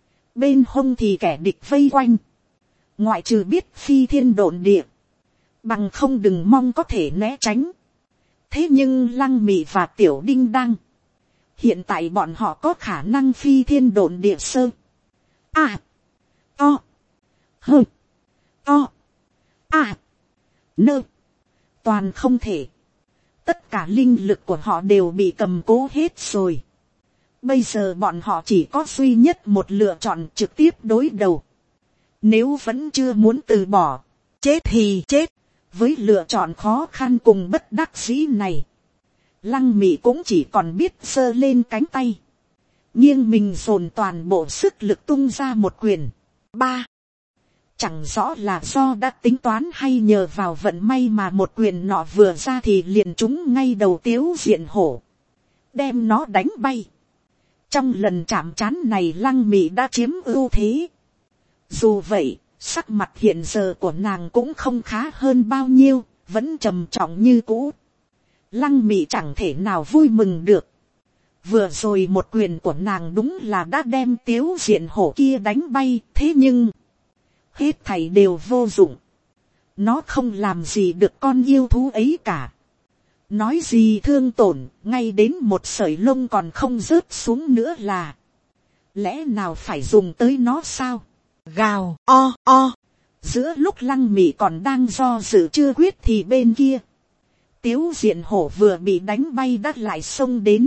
A: bên hông thì kẻ địch vây quanh. Ngoại trừ biết phi thiên độn địa, bằng không đừng mong có thể né tránh. Thế nhưng Lăng Mị và Tiểu Đinh đang, hiện tại bọn họ có khả năng phi thiên độn địa sơ. À, to, hơ, to, à, nơ, toàn không thể. Tất cả linh lực của họ đều bị cầm cố hết rồi. Bây giờ bọn họ chỉ có duy nhất một lựa chọn, trực tiếp đối đầu. Nếu vẫn chưa muốn từ bỏ, chết thì chết. Với lựa chọn khó khăn cùng bất đắc dĩ này, Lăng Mị cũng chỉ còn biết giơ lên cánh tay, nghiêng mình dồn toàn bộ sức lực tung ra một quyền. Ba. Chẳng rõ là do đã tính toán hay nhờ vào vận may mà một quyền nọ vừa ra thì liền trúng ngay đầu tiếu diện hổ, đem nó đánh bay. Trong lần chạm trán này Lăng Mị đã chiếm ưu thế. Dù vậy, sắc mặt hiện giờ của nàng cũng không khá hơn bao nhiêu, vẫn trầm trọng như cũ. Lăng Mị chẳng thể nào vui mừng được. Vừa rồi một quyền của nàng đúng là đã đem tiếu diện hổ kia đánh bay, thế nhưng hết thảy đều vô dụng. Nó không làm gì được con yêu thú ấy cả. Nói gì thương tổn, ngay đến một sợi lông còn không rớt xuống nữa là. Lẽ nào phải dùng tới nó sao?
B: Gào o o.
A: Giữa lúc Lăng Mị còn đang do dự chưa quyết thì bên kia, tiếu diện hổ vừa bị đánh bay đã lại xông đến.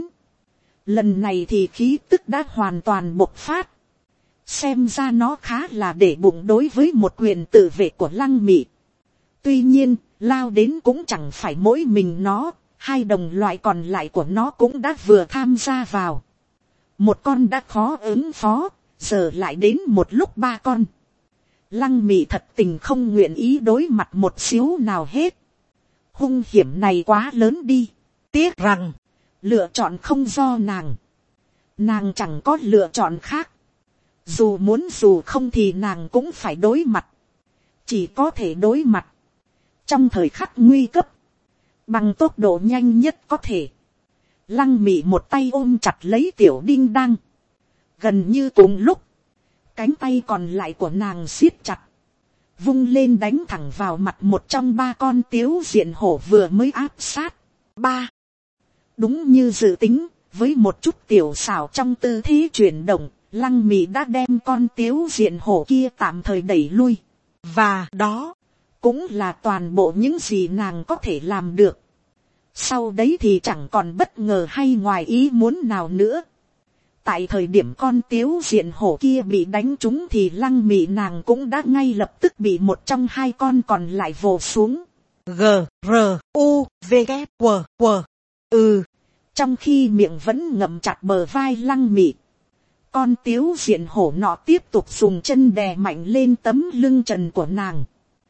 A: Lần này thì khí tức đã hoàn toàn bộc phát. Xem ra nó khá là để bụng đối với một quyền tự vệ của Lăng Mị. Tuy nhiên, lao đến cũng chẳng phải mỗi mình nó, hai đồng loại còn lại của nó cũng đã vừa tham gia vào. Một con đã khó ứng phó, giờ lại đến một lúc ba con. Lăng Mị thật tình không nguyện ý đối mặt một xíu nào hết. Hung hiểm này quá lớn đi. Tiếc rằng, lựa chọn không do nàng. Nàng chẳng có lựa chọn khác. Dù muốn dù không thì nàng cũng phải đối mặt. Chỉ có thể đối mặt. Trong thời khắc nguy cấp, bằng tốc độ nhanh nhất có thể. Lăng Mị một tay ôm chặt lấy Tiểu Đinh Đăng. Gần như cùng lúc, cánh tay còn lại của nàng siết chặt, vung lên đánh thẳng vào mặt một trong ba con tiếu diện hổ vừa mới áp sát. Ba. Đúng như dự tính, với một chút tiểu xảo trong tư thế chuyển động, Lăng Mị đã đem con tiếu diện hổ kia tạm thời đẩy lui. Và đó cũng là toàn bộ những gì nàng có thể làm được. Sau đấy thì chẳng còn bất ngờ hay ngoài ý muốn nào nữa. Tại thời điểm con tiếu diện hổ kia bị đánh trúng thì Lăng Mị nàng cũng đã ngay lập tức bị một trong hai con còn lại vồ xuống.
B: G, R, U, V, K, W, W. Ừ.
A: Trong khi miệng vẫn ngậm chặt bờ vai Lăng Mị, con tiếu diện hổ nọ tiếp tục dùng chân đè mạnh lên tấm lưng trần của nàng,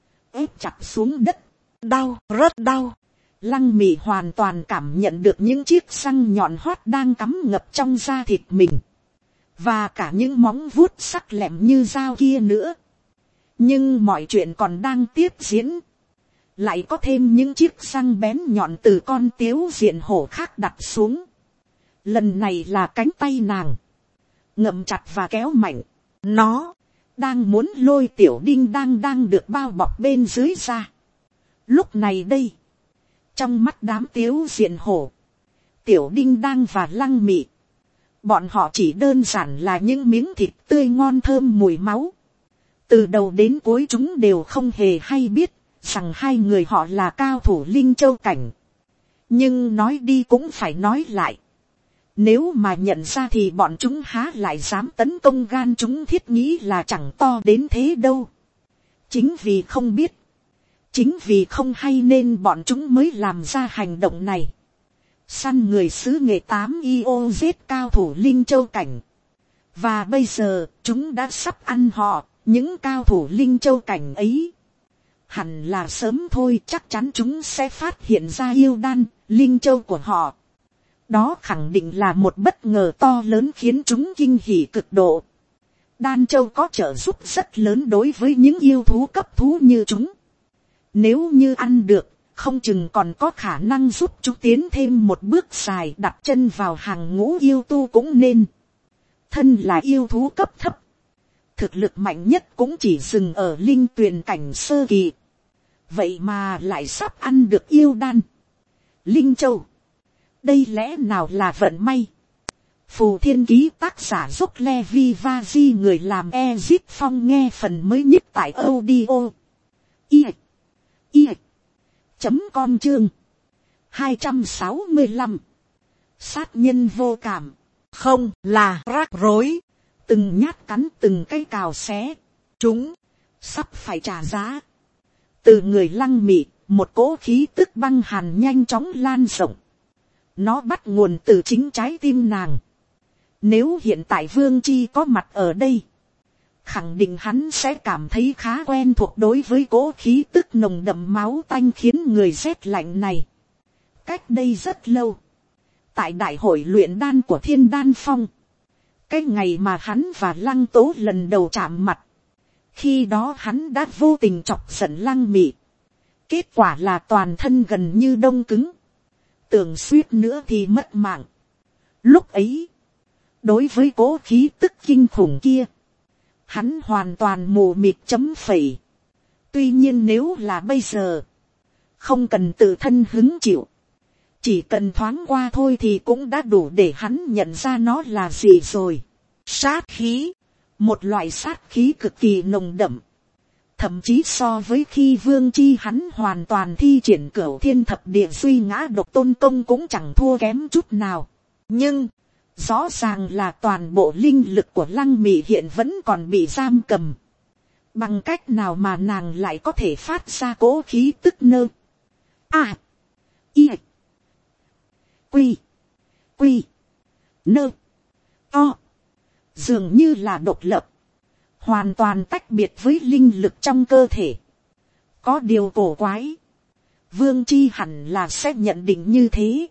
A: ép chặt xuống đất. Đau, rất đau. Lăng Mị hoàn toàn cảm nhận được những chiếc răng nhọn hoắt đang cắm ngập trong da thịt mình, và cả những móng vuốt sắc lẹm như dao kia nữa. Nhưng mọi chuyện còn đang tiếp diễn. Lại có thêm những chiếc răng bén nhọn từ con tiếu diện hổ khác đặt xuống. Lần này là cánh tay nàng, ngậm chặt và kéo mạnh. Nó đang muốn lôi Tiểu Đinh đang đang được bao bọc bên dưới ra. Lúc này đây, trong mắt đám tiếu diện hổ, Tiểu Đinh đang và Lăng Mị Bọn họ chỉ đơn giản là những miếng thịt tươi ngon thơm mùi máu. Từ đầu đến cuối chúng đều không hề hay biết rằng hai người họ là cao thủ Linh Châu cảnh. Nhưng nói đi cũng phải nói lại. Nếu mà nhận ra thì bọn chúng há lại dám tấn công gan chúng thiết nghĩ là chẳng to đến thế đâu. Chính vì không biết. Chính vì không hay nên bọn chúng mới làm ra hành động này. Săn người xứ nghệ tám i ô giết cao thủ Linh Châu cảnh. Và bây giờ chúng đã sắp ăn họ, những cao thủ Linh Châu cảnh ấy. Hẳn là sớm thôi chắc chắn chúng sẽ phát hiện ra yêu đan, Linh Châu của họ. Đó khẳng định là một bất ngờ to lớn khiến chúng kinh hỉ cực độ. Đan Châu có trợ giúp rất lớn đối với những yêu thú cấp thú như chúng. Nếu như ăn được, không chừng còn có khả năng giúp chúng tiến thêm một bước dài đặt chân vào hàng ngũ yêu tu cũng nên. Thân là yêu thú cấp thấp. Thực lực mạnh nhất cũng chỉ dừng ở linh tuyền cảnh sơ kỳ. Vậy mà lại sắp ăn được yêu đan. Linh Châu. Đây lẽ nào là vận may. Phù Thiên Ký tác giả Dốc Levi Vaji người làm Ezip Phong nghe phần mới nhất tại audio. I. I. Chấm com chương. hai trăm sáu mươi lăm. Sát nhân vô cảm.
B: Không là rắc rối.
A: Từng nhát cắn từng cây cào xé.
B: Chúng.
A: Sắp phải trả giá. Từ người Lăng Mị, một cỗ khí tức băng hàn nhanh chóng lan rộng. Nó bắt nguồn từ chính trái tim nàng. Nếu hiện tại Vương Chi có mặt ở đây, khẳng định hắn sẽ cảm thấy khá quen thuộc đối với cỗ khí tức nồng đậm máu tanh khiến người rét lạnh này. Cách đây rất lâu, tại đại hội luyện đan của Thiên Đan Phong, cái ngày mà hắn và Lăng Tố lần đầu chạm mặt, khi đó hắn đã vô tình chọc giận Lăng Mị. Kết quả là toàn thân gần như đông cứng, tưởng suýt nữa thì mất mạng. Lúc ấy, đối với cố khí tức kinh khủng kia, hắn hoàn toàn mù mịt chấm phẩy. Tuy nhiên nếu là bây giờ, không cần tự thân hứng chịu, chỉ cần thoáng qua thôi thì cũng đã đủ để hắn nhận ra nó là gì rồi. Sát khí, một loại sát khí cực kỳ nồng đậm, thậm chí so với khi Vương Chi hắn hoàn toàn thi triển cửu thiên thập địa suy ngã độc tôn công cũng chẳng thua kém chút nào. Nhưng rõ ràng là toàn bộ linh lực của Lăng Mị hiện vẫn còn bị giam cầm. Bằng cách nào mà nàng lại có thể phát ra cỗ khí tức nơ a i quy quy nơ o, dường như là độc lập, hoàn toàn tách biệt với linh lực trong cơ thể. Có điều cổ quái, Vương Chi hẳn là sẽ nhận định như thế.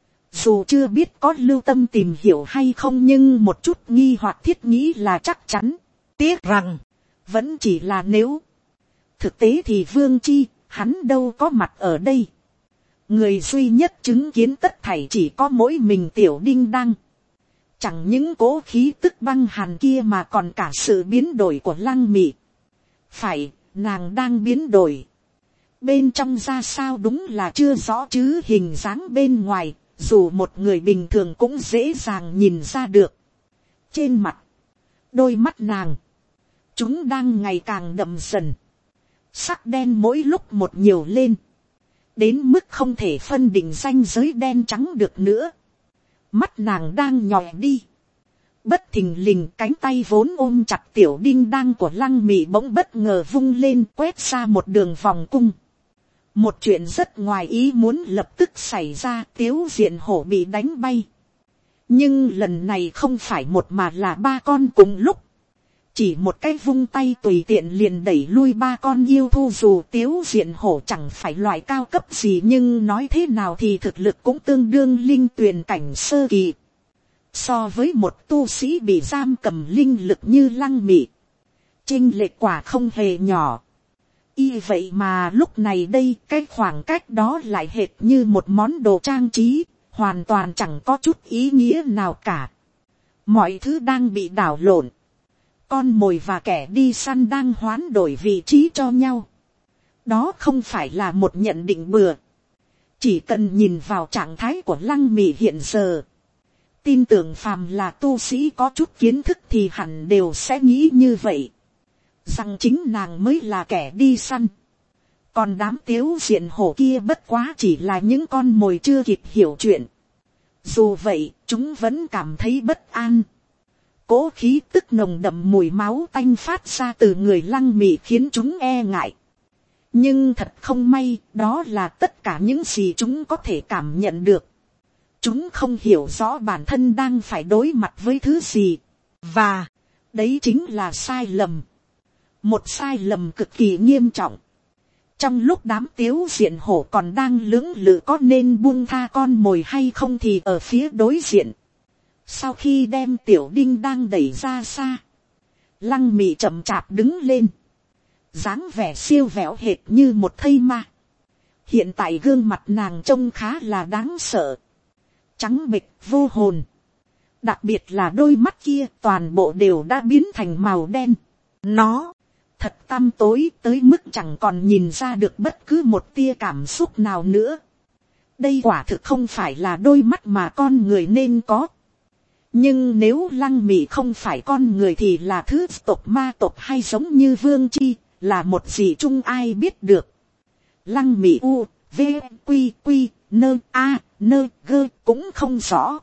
A: Dù chưa biết có lưu tâm tìm hiểu hay không, nhưng một chút nghi hoặc thiết nghĩ là chắc chắn. Tiếc rằng, vẫn chỉ là nếu. Thực tế thì Vương Chi, hắn đâu có mặt ở đây. Người duy nhất chứng kiến tất thảy chỉ có mỗi mình Tiểu Đinh Đăng. Chẳng những cố khí tức băng hàn kia mà còn cả sự biến đổi của Lăng Mị. Phải, nàng đang biến đổi. Bên trong ra sao đúng là chưa rõ, chứ hình dáng bên ngoài, dù một người bình thường cũng dễ dàng nhìn ra được. Trên mặt, đôi mắt nàng, chúng đang ngày càng đậm dần. Sắc đen mỗi lúc một nhiều lên, đến mức không thể phân định ranh giới đen trắng được nữa. Mắt nàng đang nhòe đi. Bất thình lình cánh tay vốn ôm chặt Tiểu Đinh Đăng của Lăng Mị bỗng bất ngờ vung lên, quét ra một đường vòng cung. Một chuyện rất ngoài ý muốn lập tức xảy ra, Tiếu Diện Hổ bị đánh bay. Nhưng lần này không phải một mà là ba con cùng lúc. Chỉ một cái vung tay tùy tiện liền đẩy lui ba con yêu thú. Dù Tiếu Diện Hổ chẳng phải loại cao cấp gì, nhưng nói thế nào thì thực lực cũng tương đương linh tuyền cảnh sơ kỳ. So với một tu sĩ bị giam cầm linh lực như Lăng Mị, chênh lệch quả không hề nhỏ. Y vậy mà lúc này đây, cái khoảng cách đó lại hệt như một món đồ trang trí, hoàn toàn chẳng có chút ý nghĩa nào cả. Mọi thứ đang bị đảo lộn. Con mồi và kẻ đi săn đang hoán đổi vị trí cho nhau. Đó không phải là một nhận định bừa. Chỉ cần nhìn vào trạng thái của Lăng Mị hiện giờ, Tin tưởng phàm là tu sĩ có chút kiến thức thì hẳn đều sẽ nghĩ như vậy. Rằng chính nàng mới là kẻ đi săn. Còn đám tiếu diện hổ kia bất quá chỉ là những con mồi chưa kịp hiểu chuyện. Dù vậy, chúng vẫn cảm thấy bất an. Cố khí tức nồng đậm mùi máu tanh phát ra từ người Lăng Mị khiến chúng e ngại. Nhưng thật không may, đó là tất cả những gì chúng có thể cảm nhận được. Chúng không hiểu rõ bản thân đang phải đối mặt với thứ gì. Và, đấy chính là sai lầm. Một sai lầm cực kỳ nghiêm trọng. Trong lúc đám tiếu diện hổ còn đang lưỡng lự có nên buông tha con mồi hay không thì ở phía đối diện. Sau khi đem Tiểu Đinh đang đẩy ra xa, Lăng Mị chậm chạp đứng lên. Dáng vẻ siêu vẹo hệt như một thây ma. Hiện tại gương mặt nàng trông khá là đáng sợ. Trắng bệch vô hồn. Đặc biệt là đôi mắt kia toàn bộ đều đã biến thành màu đen. Nó thật tăm tối tới mức chẳng còn nhìn ra được bất cứ một tia cảm xúc nào nữa. Đây quả thực không phải là đôi mắt mà con người nên có. Nhưng nếu Lăng Mị không phải con người thì là thứ tộc ma tộc hay giống như Vương Chi, là một gì chung ai biết được. Lăng Mị u, v, quy, quy, nơ, a, nơ, gơ cũng không rõ.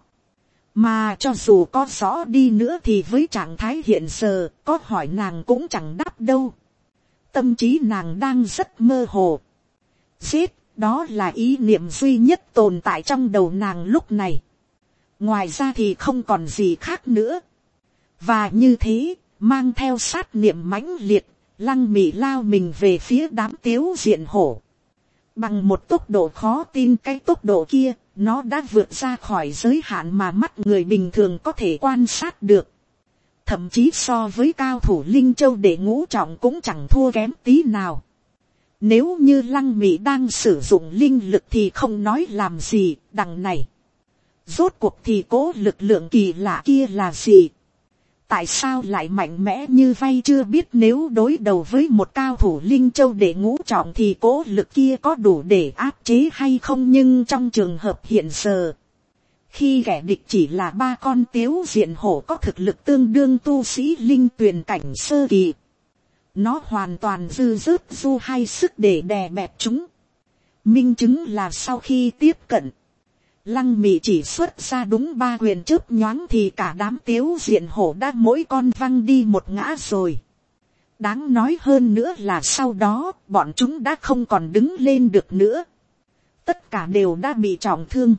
A: Mà cho dù có rõ đi nữa thì với trạng thái hiện giờ, có hỏi nàng cũng chẳng đáp đâu. Tâm trí nàng đang rất mơ hồ. Giết, đó là ý niệm duy nhất tồn tại trong đầu nàng lúc này. Ngoài ra thì không còn gì khác nữa. Và như thế, mang theo sát niệm mãnh liệt, Lăng Mị lao mình về phía đám tiếu diện hổ. Bằng một tốc độ khó tin, cái tốc độ kia, nó đã vượt ra khỏi giới hạn mà mắt người bình thường có thể quan sát được. Thậm chí so với cao thủ Linh Châu đệ ngũ trọng cũng chẳng thua kém tí nào. Nếu như Lăng Mị đang sử dụng linh lực thì không nói làm gì, đằng này. Rốt cuộc thì cố lực lượng kỳ lạ kia là gì? Tại sao lại mạnh mẽ như vay chưa biết, nếu đối đầu với một cao thủ Linh Châu đệ ngũ trọng thì cố lực kia có đủ để áp chế hay không, nhưng trong trường hợp hiện giờ, khi kẻ địch chỉ là ba con tiếu diện hổ có thực lực tương đương tu sĩ linh tuyền cảnh sơ kỳ, nó hoàn toàn dư dớt du hay sức để đè bẹp chúng. Minh chứng là sau khi tiếp cận, Lăng Mị chỉ xuất ra đúng ba quyền chớp nhoáng thì cả đám tiếu diện hổ đã mỗi con văng đi một ngã rồi. Đáng nói hơn nữa là sau đó bọn chúng đã không còn đứng lên được nữa. Tất cả đều đã bị trọng thương.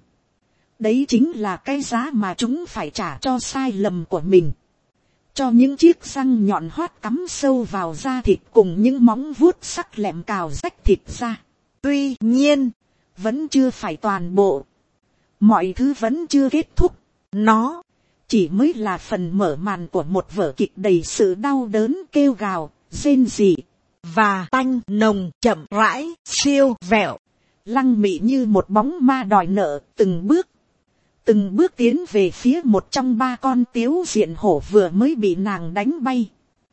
A: Đấy chính là cái giá mà chúng phải trả cho sai lầm của mình. Cho những chiếc răng nhọn hoắt cắm sâu vào da thịt cùng những móng vuốt sắc lẹm cào rách thịt ra. Tuy nhiên, vẫn chưa phải toàn bộ. Mọi thứ vẫn chưa kết thúc. Nó chỉ mới là phần mở màn của một vở kịch đầy sự đau đớn, kêu gào, rên rỉ và tanh nồng chậm rãi, siêu vẹo. Lăng Mị như một bóng ma đòi nợ, từng bước từng bước tiến về phía một trong ba con tiếu diện hổ vừa mới bị nàng đánh bay.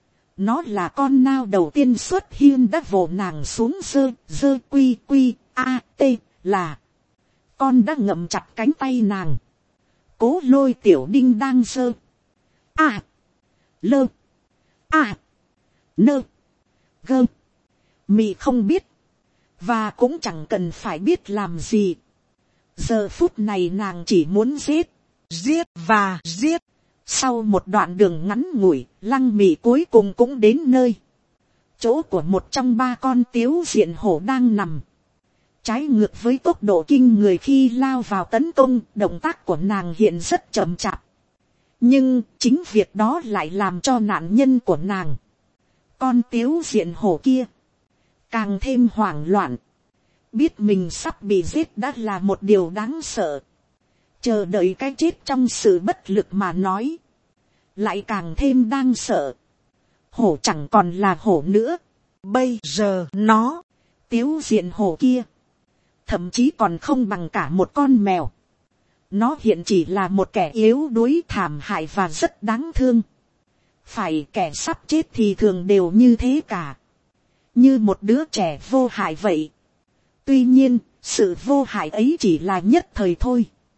A: Nó là con nao đầu tiên xuất hiện đã vồ nàng xuống. Dơ dơ quy quy a t là con đã ngậm chặt cánh tay nàng, cố lôi Tiểu Đinh đang dơ a lơ a nơ gơ. Mị không biết và cũng chẳng cần phải biết làm gì. Giờ phút này nàng chỉ muốn giết, giết và giết. Sau một đoạn đường ngắn ngủi, Lăng Mị cuối cùng cũng đến nơi. Chỗ của một trong ba con tiếu diện hổ đang nằm. Trái ngược với tốc độ kinh người khi lao vào tấn công, động tác của nàng hiện rất chậm chạp. Nhưng chính việc đó lại làm cho nạn nhân của nàng, con tiếu diện hổ kia, càng thêm hoảng loạn. Biết mình sắp bị giết đã là một điều đáng sợ. Chờ đợi cái chết trong sự bất lực mà nói, lại càng thêm đáng sợ. Hổ chẳng còn là hổ nữa. Bây giờ nó, tiếu diện hổ kia, thậm chí còn không bằng cả một con mèo. Nó hiện chỉ là một kẻ yếu đuối thảm hại và rất đáng thương. Phải, kẻ sắp chết thì thường đều như thế cả. Như một đứa trẻ vô hại vậy. Tuy nhiên, sự vô hại ấy chỉ là nhất thời thôi.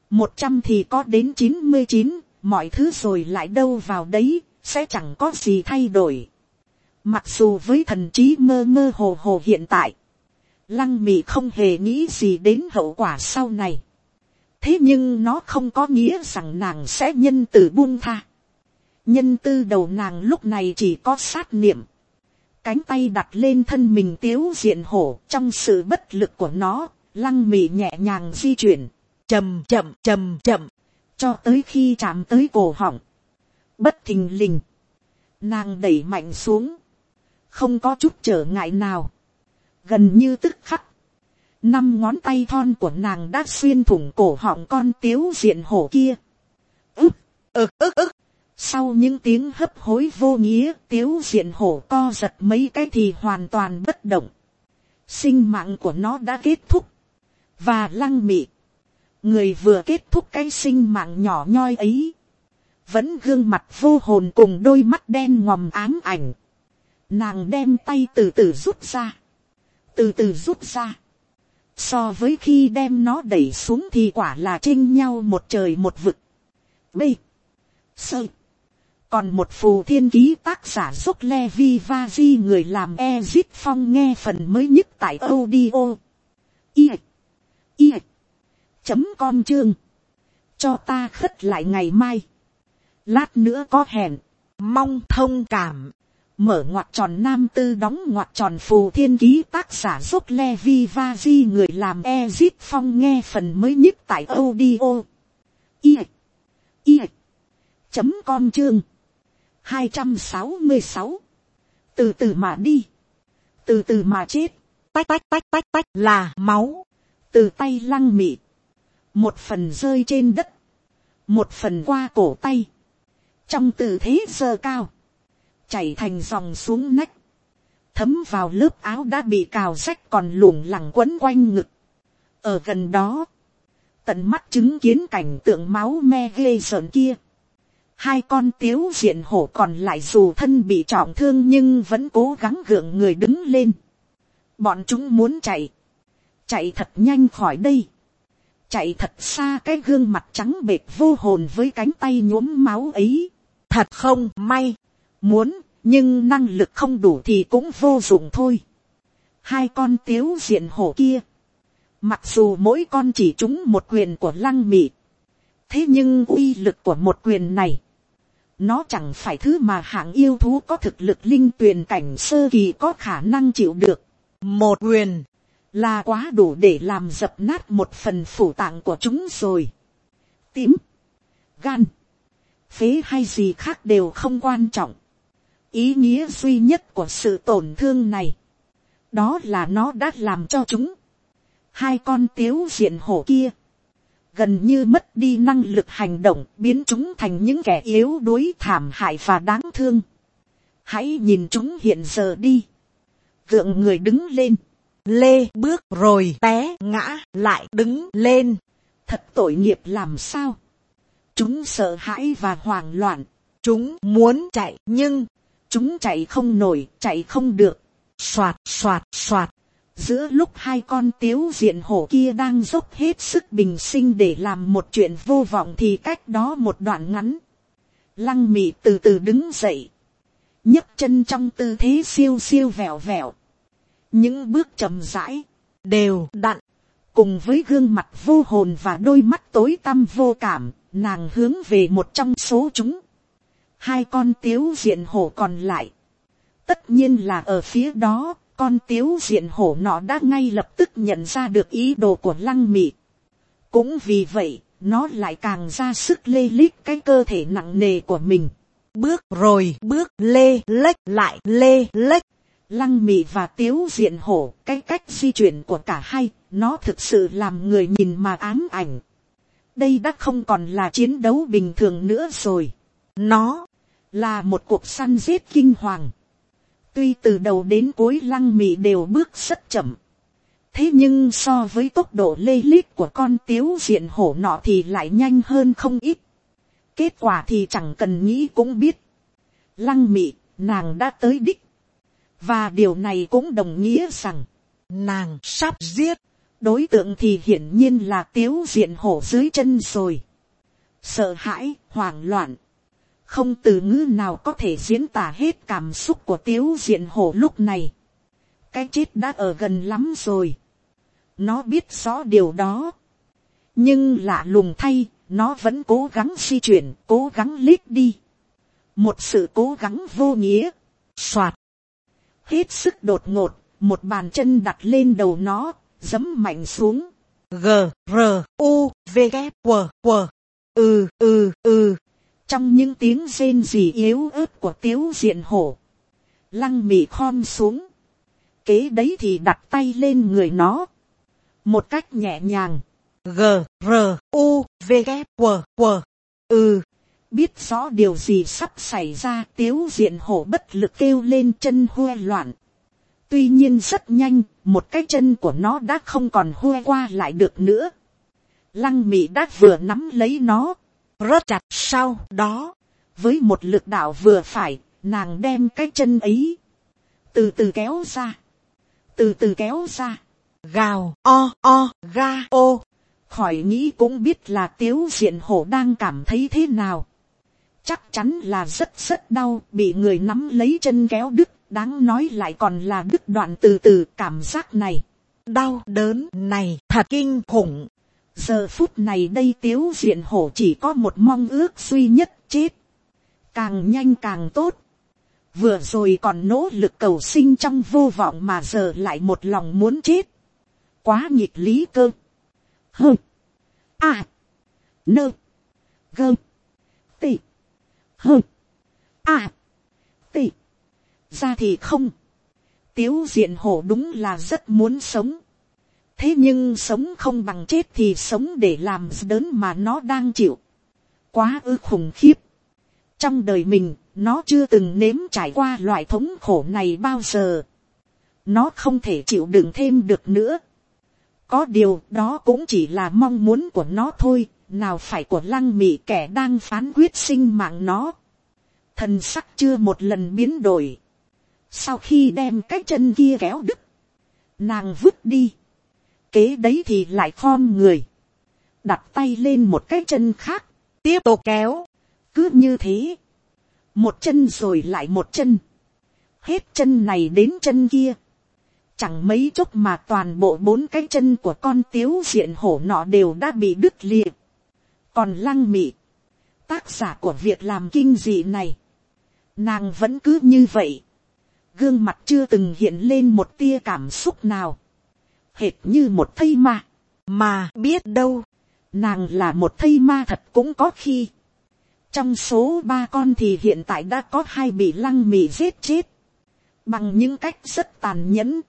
A: một trăm thì có đến chín mươi chín, mọi thứ rồi lại đâu vào đấy, sẽ chẳng có gì thay đổi. Mặc dù với thần trí mơ mơ hồ hồ hiện tại, Lăng Mị không hề nghĩ gì đến hậu quả sau này. Thế nhưng nó không có nghĩa rằng nàng sẽ nhân từ buông tha. Nhân tư đầu nàng lúc này chỉ có sát niệm. Cánh tay đặt lên thân mình Tiếu Diện Hổ, trong sự bất lực của nó, Lăng Mị nhẹ nhàng di chuyển, chậm chậm chậm chậm, cho tới khi chạm tới cổ họng. Bất thình lình, nàng đẩy mạnh xuống, không có chút trở ngại nào. Gần như tức khắc, năm ngón tay thon của nàng đã xuyên thủng cổ họng con Tiếu Diện Hổ kia. Ức, ức ức ức. Sau những tiếng hấp hối vô nghĩa, Tiếu Diện Hổ co giật mấy cái thì hoàn toàn bất động. Sinh mạng của nó đã kết thúc. Và Lăng Mị, người vừa kết thúc cái sinh mạng nhỏ nhoi ấy, vẫn gương mặt vô hồn cùng đôi mắt đen ngòm ám ảnh. Nàng đem tay từ từ rút ra. Từ từ rút ra. So với khi đem nó đẩy xuống thì quả là chênh nhau một trời một vực. B. Sơ. Còn một phù thiên ký tác giả dốc Levi Vazi người làm Ezit Phong nghe phần mới nhất tại audio. I. I. Chấm com chương. Cho ta khất lại ngày mai. Lát nữa có hẹn. Mong thông cảm. Mở ngoặc tròn nam tư đóng ngoặc tròn phù thiên ký tác giả dốc Levi Vazi người làm Ezit Phong nghe phần mới nhất tại audio. I. I. Chấm com chương. hai trăm sáu mươi sáu. Từ từ mà đi. Từ từ mà chết. Tách tách tách tách tách là máu. Từ tay Lăng Mị. Một phần rơi trên đất. Một phần qua cổ tay. Trong tư thế giơ cao. Chảy thành dòng xuống nách. Thấm vào lớp áo đã bị cào rách còn luồng lẳng quấn quanh ngực. Ở gần đó. Tận mắt chứng kiến cảnh tượng máu me ghê rợn kia. Hai con Tiếu Diện Hổ còn lại dù thân bị trọng thương nhưng vẫn cố gắng gượng người đứng lên. Bọn chúng muốn chạy. Chạy thật nhanh khỏi đây. Chạy thật xa cái gương mặt trắng bệch vô hồn với cánh tay nhuốm máu ấy. Thật không may. Muốn, nhưng năng lực không đủ thì cũng vô dụng thôi. Hai con Tiếu Diện Hổ kia. Mặc dù mỗi con chỉ trúng một quyền của Lăng Mị. Thế nhưng uy lực của một quyền này. Nó chẳng phải thứ mà hạng yêu thú có thực lực linh tuyền cảnh sơ kỳ có khả năng chịu được. Một quyền là quá đủ để làm dập nát một phần phủ tạng của chúng rồi. Tím, gan, phế hay gì khác đều không quan trọng. Ý nghĩa duy nhất của sự tổn thương này, đó là nó đã làm cho chúng, hai con Tiếu Diện Hổ kia, gần như mất đi năng lực hành động, biến chúng thành những kẻ yếu đuối thảm hại và đáng thương. Hãy nhìn chúng hiện giờ đi. Gượng người đứng lên. Lê bước rồi té ngã lại đứng lên. Thật tội nghiệp làm sao. Chúng sợ hãi và hoảng loạn. Chúng muốn chạy nhưng chúng chạy không nổi, chạy không được. Soạt soạt soạt. Giữa lúc hai con Tiếu Diện Hổ kia đang dốc hết sức bình sinh để làm một chuyện vô vọng thì cách đó một đoạn ngắn. Lăng Mị từ từ đứng dậy. nhấc chân trong tư thế siêu siêu vẹo vẹo. Những bước chậm rãi, đều đặn. Cùng với gương mặt vô hồn và đôi mắt tối tăm vô cảm, nàng hướng về một trong số chúng. Hai con Tiếu Diện Hổ còn lại. Tất nhiên là ở phía đó. Con Tiếu Diện Hổ nọ đã ngay lập tức nhận ra được ý đồ của Lăng Mị. Cũng vì vậy, nó lại càng ra sức lê lết cái cơ thể nặng nề của mình. Bước rồi bước lê lết lại lê lết. Lăng Mị và Tiếu Diện Hổ, cái cách di chuyển của cả hai, nó thực sự làm người nhìn mà ám ảnh. Đây đã không còn là chiến đấu bình thường nữa rồi. Nó là một cuộc săn giết kinh hoàng. Tuy từ đầu đến cuối Lăng Mị đều bước rất chậm. Thế nhưng so với tốc độ lê lết của con Tiếu Diện Hổ nọ thì lại nhanh hơn không ít. Kết quả thì chẳng cần nghĩ cũng biết. Lăng Mị, nàng đã tới đích. Và điều này cũng đồng nghĩa rằng, nàng sắp giết Đối tượng thì hiển nhiên là Tiếu Diện Hổ dưới chân rồi. Sợ hãi, hoảng loạn. Không từ ngữ nào có thể diễn tả hết cảm xúc của Tiếu Diện Hổ lúc này. Cái chết đã ở gần lắm rồi. Nó biết rõ điều đó. Nhưng lạ lùng thay, nó vẫn cố gắng di chuyển, cố gắng lết đi. Một sự cố gắng vô nghĩa. Soạt. Hết sức đột ngột, một bàn chân đặt lên đầu nó, giẫm mạnh xuống.
B: G, R, U, V, K, W, W. Ừ, ừ, ừ.
A: Trong những tiếng rên rỉ yếu ớt của Tiếu Diện Hổ, Lăng Mị khom xuống. Kế đấy thì đặt tay lên người nó. Một cách nhẹ nhàng.
B: G, R, U, V, K, W, W. Ừ.
A: Biết rõ điều gì sắp xảy ra, Tiếu Diện Hổ bất lực kêu lên, chân huê loạn. Tuy nhiên rất nhanh, một cái chân của nó đã không còn huê qua lại được nữa. Lăng Mị đã vừa nắm lấy nó,
B: rất chặt. Sau đó,
A: với một lực đạo vừa phải, nàng đem cái chân ấy từ từ kéo ra, từ từ kéo ra.
B: Gào, o, o, ga, ô.
A: Khỏi nghĩ cũng biết là Tiếu Diện Hổ đang cảm thấy thế nào. Chắc chắn là rất rất đau, bị người nắm lấy chân kéo đứt, đáng nói lại còn là đứt đoạn từ từ. Cảm giác này,
B: đau đớn này thật kinh khủng.
A: Giờ phút này đây Tiếu Diện Hổ chỉ có một mong ước duy nhất, chết. Càng nhanh càng tốt. Vừa rồi còn nỗ lực cầu sinh trong vô vọng mà giờ lại một lòng muốn chết. Quá nghịch lý cơ. Hơ. À. Nơ. Gơ. Tị. Hơ. À. Tị. Ra thì không. Tiếu Diện Hổ đúng là rất muốn sống. Thế nhưng sống không bằng chết thì sống để làm đớn mà nó đang chịu. Quá ư khủng khiếp. Trong đời mình, nó chưa từng nếm trải qua loại thống khổ này bao giờ. Nó không thể chịu đựng thêm được nữa. Có điều đó cũng chỉ là mong muốn của nó thôi, nào phải của Lăng Mị kẻ đang phán quyết sinh mạng nó. Thần sắc chưa một lần biến đổi. Sau khi đem cái chân kia kéo đứt, nàng vứt đi. Kế đấy thì lại khom người, đặt tay lên một cái chân khác,
B: tiếp tục kéo.
A: Cứ như thế, một chân rồi lại một chân, hết chân này đến chân kia. Chẳng mấy chốc mà toàn bộ bốn cái chân của con Tiếu Diện Hổ nọ đều đã bị đứt lìa. Còn Lăng Mị, tác giả của việc làm kinh dị này, nàng vẫn cứ như vậy, gương mặt chưa từng hiện lên một tia cảm xúc nào, hệt như một thây ma.
B: Mà biết đâu,
A: nàng là một thây ma thật cũng có khi. Trong số ba con thì hiện tại đã có hai bị Lăng Mị giết chết, bằng những cách rất tàn nhẫn.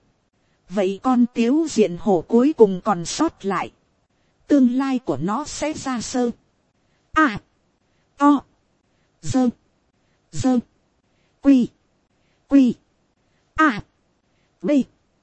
A: Vậy con Tiếu Diện Hổ cuối cùng còn sót lại, tương lai của nó sẽ ra sơ. À. O. Dơ. Dơ. Quy. Quy. À. B.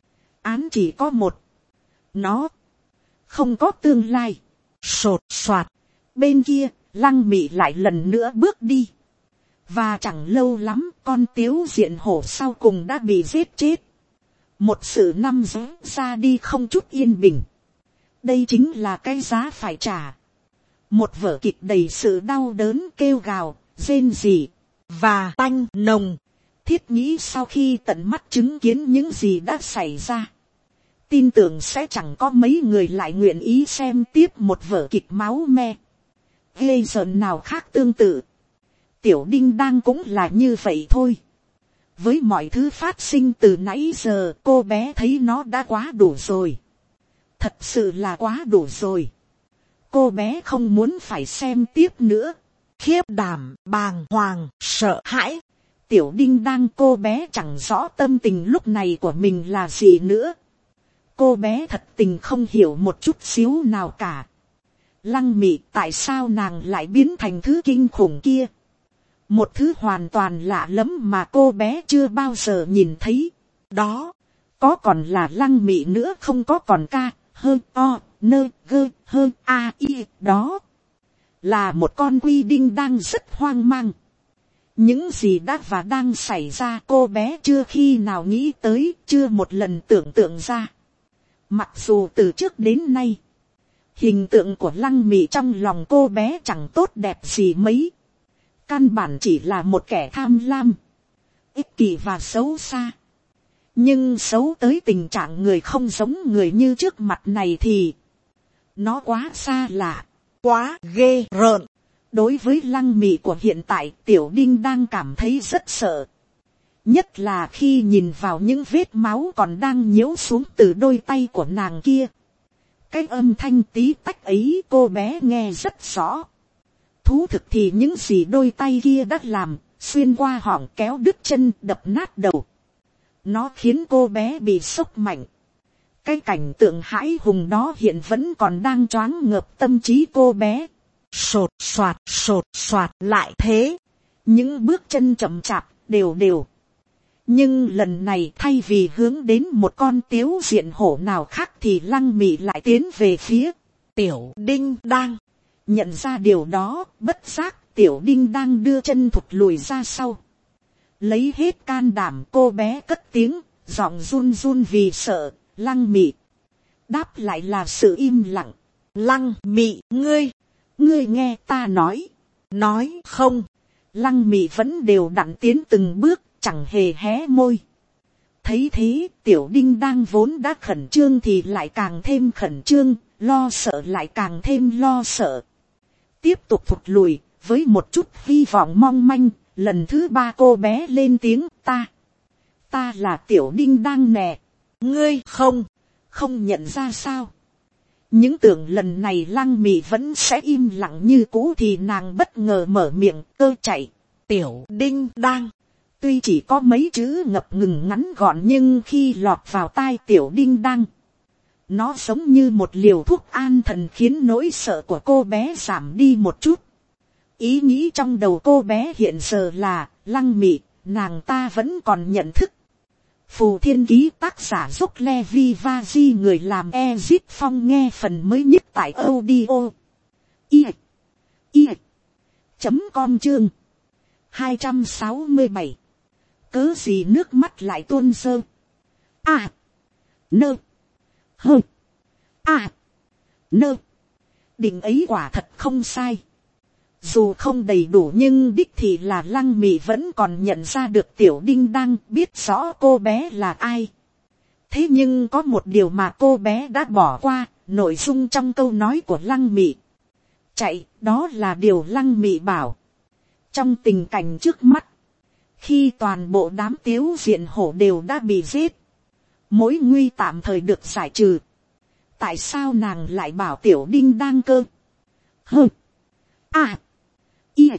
A: Án chỉ có một. Nó không có tương lai.
B: Sột soạt.
A: Bên kia, Lăng Mị lại lần nữa bước đi. Và chẳng lâu lắm, con Tiếu Diện Hổ sau cùng đã bị giết chết. Một sự năm giá ra đi không chút yên bình. Đây chính là cái giá phải trả. Một vở kịch đầy sự đau đớn, kêu gào, rên rỉ
B: và tanh nồng.
A: Thiết Nghĩ sau khi tận mắt chứng kiến những gì đã xảy ra, tin tưởng sẽ chẳng có mấy người lại nguyện ý xem tiếp một vở kịch máu me, ghê rợn nào khác tương tự. Tiểu Đinh Đang cũng là như vậy thôi. Với mọi thứ phát sinh từ nãy giờ, cô bé thấy nó đã quá đủ rồi. Thật sự là quá đủ rồi. Cô bé không muốn phải xem tiếp nữa.
B: Khiếp đảm, bàng hoàng, sợ hãi.
A: Tiểu Đinh Đang cô bé chẳng rõ tâm tình lúc này của mình là gì nữa. Cô bé thật tình không hiểu một chút xíu nào cả. Lăng Mị, tại sao nàng lại biến thành thứ kinh khủng kia? Một thứ hoàn toàn lạ lẫm mà cô bé chưa bao giờ nhìn thấy. Đó, có còn là Lăng Mị nữa không, có còn ca, hơn o, nơ, gơ, hơn a, i, đó. Là một con Quy Đinh Đang rất hoang mang. Những gì đã và đang xảy ra cô bé chưa khi nào nghĩ tới, chưa một lần tưởng tượng ra. Mặc dù từ trước đến nay, hình tượng của Lăng Mị trong lòng cô bé chẳng tốt đẹp gì mấy. Căn bản chỉ là một kẻ tham lam, ích kỷ và xấu xa. Nhưng xấu tới tình trạng người không giống người như trước mặt này thì nó quá xa lạ,
B: quá ghê rợn.
A: Đối với Lăng Mị của hiện tại, Tiểu Đinh đang cảm thấy rất sợ. Nhất là khi nhìn vào những vết máu còn đang nhiễu xuống từ đôi tay của nàng kia. Cái âm thanh tí tách ấy cô bé nghe rất rõ. Thú thực thì những gì đôi tay kia đã làm, xuyên qua họng, kéo đứt chân, đập nát đầu. Nó khiến cô bé bị sốc mạnh. Cái cảnh tượng hãi hùng đó hiện vẫn còn đang choáng ngợp tâm trí cô bé.
B: Sột soạt, sột soạt lại thế.
A: Những bước chân chậm chạp, đều đều. Nhưng lần này thay vì hướng đến một con tiếu diện hổ nào khác thì Lăng Mị lại tiến về phía Tiểu Đinh Đang. Nhận ra điều đó, bất giác Tiểu Đinh Đang đưa chân thụt lùi ra sau. Lấy hết can đảm cô bé cất tiếng, giọng run run vì sợ. Lăng Mị. Đáp lại là sự im lặng.
B: Lăng Mị, ngươi,
A: ngươi nghe ta nói.
B: Nói không.
A: Lăng Mị vẫn đều đặn tiến từng bước, chẳng hề hé môi. Thấy thế, Tiểu Đinh Đang vốn đã khẩn trương thì lại càng thêm khẩn trương, lo sợ lại càng thêm lo sợ. Tiếp tục thụt lùi, với một chút hy vọng mong manh, lần thứ ba cô bé lên tiếng, ta. Ta là Tiểu Đinh Đang nè.
B: Ngươi không,
A: không nhận ra sao. Những tưởng lần này Lăng Mị vẫn sẽ im lặng như cũ thì nàng bất ngờ mở miệng, cơ chạy.
B: Tiểu Đinh Đang.
A: Tuy chỉ có mấy chữ ngập ngừng ngắn gọn nhưng khi lọt vào tai Tiểu Đinh Đang, nó giống như một liều thuốc an thần khiến nỗi sợ của cô bé giảm đi một chút. Ý nghĩ trong đầu cô bé hiện giờ là, Lăng Mị, nàng ta vẫn còn nhận thức. Phù Thiên Ký tác giả Dốc Levi Vaji, người làm Ezit Phong, nghe phần mới nhất tại audio i i chấm com chương hai trăm sáu mươi bảy. Cớ gì nước mắt lại tuôn rơi. À. Nơ. Hơ. À. Nơ. Định ấy quả thật không sai. Dù không đầy đủ nhưng đích thì là Lăng Mị vẫn còn nhận ra được Tiểu Đinh Đang, biết rõ cô bé là ai. Thế nhưng có một điều mà cô bé đã bỏ qua, nội dung trong câu nói của Lăng Mị. Chạy, đó là điều Lăng Mị bảo. Trong tình cảnh trước mắt, khi toàn bộ đám tiếu diện hổ đều đã bị giết, mối nguy tạm thời được giải trừ, tại sao nàng lại bảo Tiểu Đinh Đang cơ? Hơ. À. I.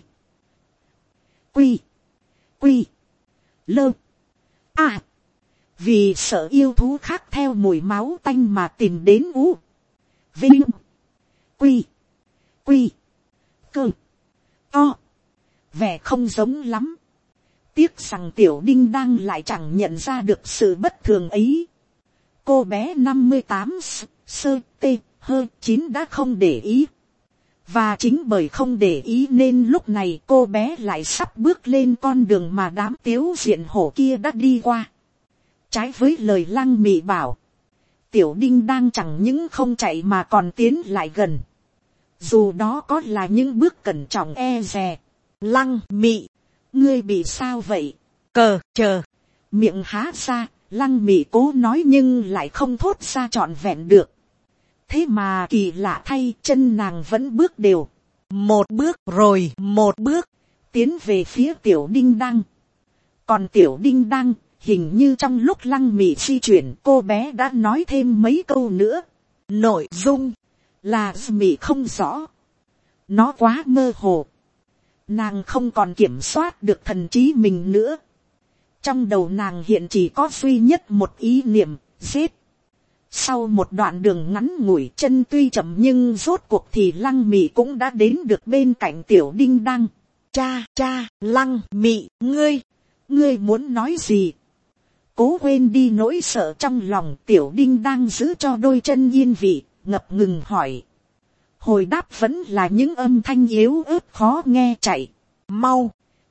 A: Quy. Quy. Lơ. À. Vì sợ yêu thú khác theo mùi máu tanh mà tìm đến u. Vinh. Quy. Quy. Cơ. To. Vẻ không giống lắm. Tiếc rằng Tiểu Đinh Đang lại chẳng nhận ra được sự bất thường ấy. Cô bé năm mươi tám sơ tê hơ chín đã không để ý. Và chính bởi không để ý nên lúc này cô bé lại sắp bước lên con đường mà đám tiếu diện hổ kia đã đi qua. Trái với lời Lăng Mị bảo, Tiểu Đinh Đang chẳng những không chạy mà còn tiến lại gần. Dù đó có là những bước cẩn trọng e dè.
B: Lăng Mị,
A: ngươi bị sao vậy?
B: Cờ, chờ.
A: Miệng há ra, Lăng Mị cố nói nhưng lại không thốt ra trọn vẹn được. Thế mà kỳ lạ thay, chân nàng vẫn bước đều.
B: Một bước rồi một bước,
A: tiến về phía Tiểu Đinh Đang. Còn Tiểu Đinh Đang, hình như trong lúc Lăng Mị di chuyển, cô bé đã nói thêm mấy câu nữa.
B: Nội dung
A: là Mị không rõ. Nó quá mơ hồ. Nàng không còn kiểm soát được thần trí mình nữa. Trong đầu nàng hiện chỉ có duy nhất một ý niệm, giết. Sau một đoạn đường ngắn ngủi, chân tuy chậm nhưng rốt cuộc thì Lăng Mị cũng đã đến được bên cạnh Tiểu Đinh Đang.
B: Cha, cha, Lăng Mị, ngươi,
A: ngươi muốn nói gì? Cố quên đi nỗi sợ trong lòng, Tiểu Đinh Đang giữ cho đôi chân yên vị, ngập ngừng hỏi. Hồi đáp vẫn là những âm thanh yếu ớt khó nghe. Chạy,
B: mau,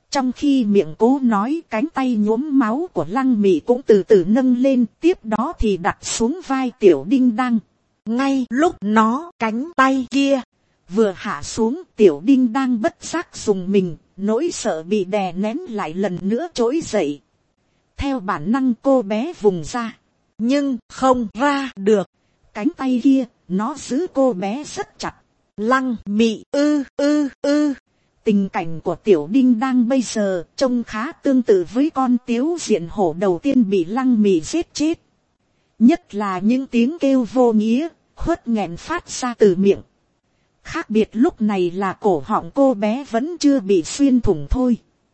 A: Trong khi miệng cố nói, cánh tay nhuốm máu của Lăng Mị cũng từ từ nâng lên, tiếp đó thì đặt xuống vai Tiểu Đinh Đăng.
B: Ngay lúc nó cánh tay kia
A: vừa hạ xuống, Tiểu Đinh Đăng bất giác dùng mình, nỗi sợ bị đè nén lại lần nữa trỗi dậy. Theo bản năng cô bé vùng ra,
B: nhưng không ra được.
A: Cánh tay kia, nó giữ cô bé rất chặt.
B: Lăng Mị ư ư ư.
A: Tình cảnh của Tiểu Đinh Đăng bây giờ trông khá tương tự với con Tiếu Diện Hổ đầu tiên bị Lăng Mị giết chết. Nhất là những tiếng kêu vô nghĩa, khuất nghẹn phát ra từ miệng. Khác biệt lúc này là cổ họng cô bé vẫn chưa bị xuyên thủng thôi.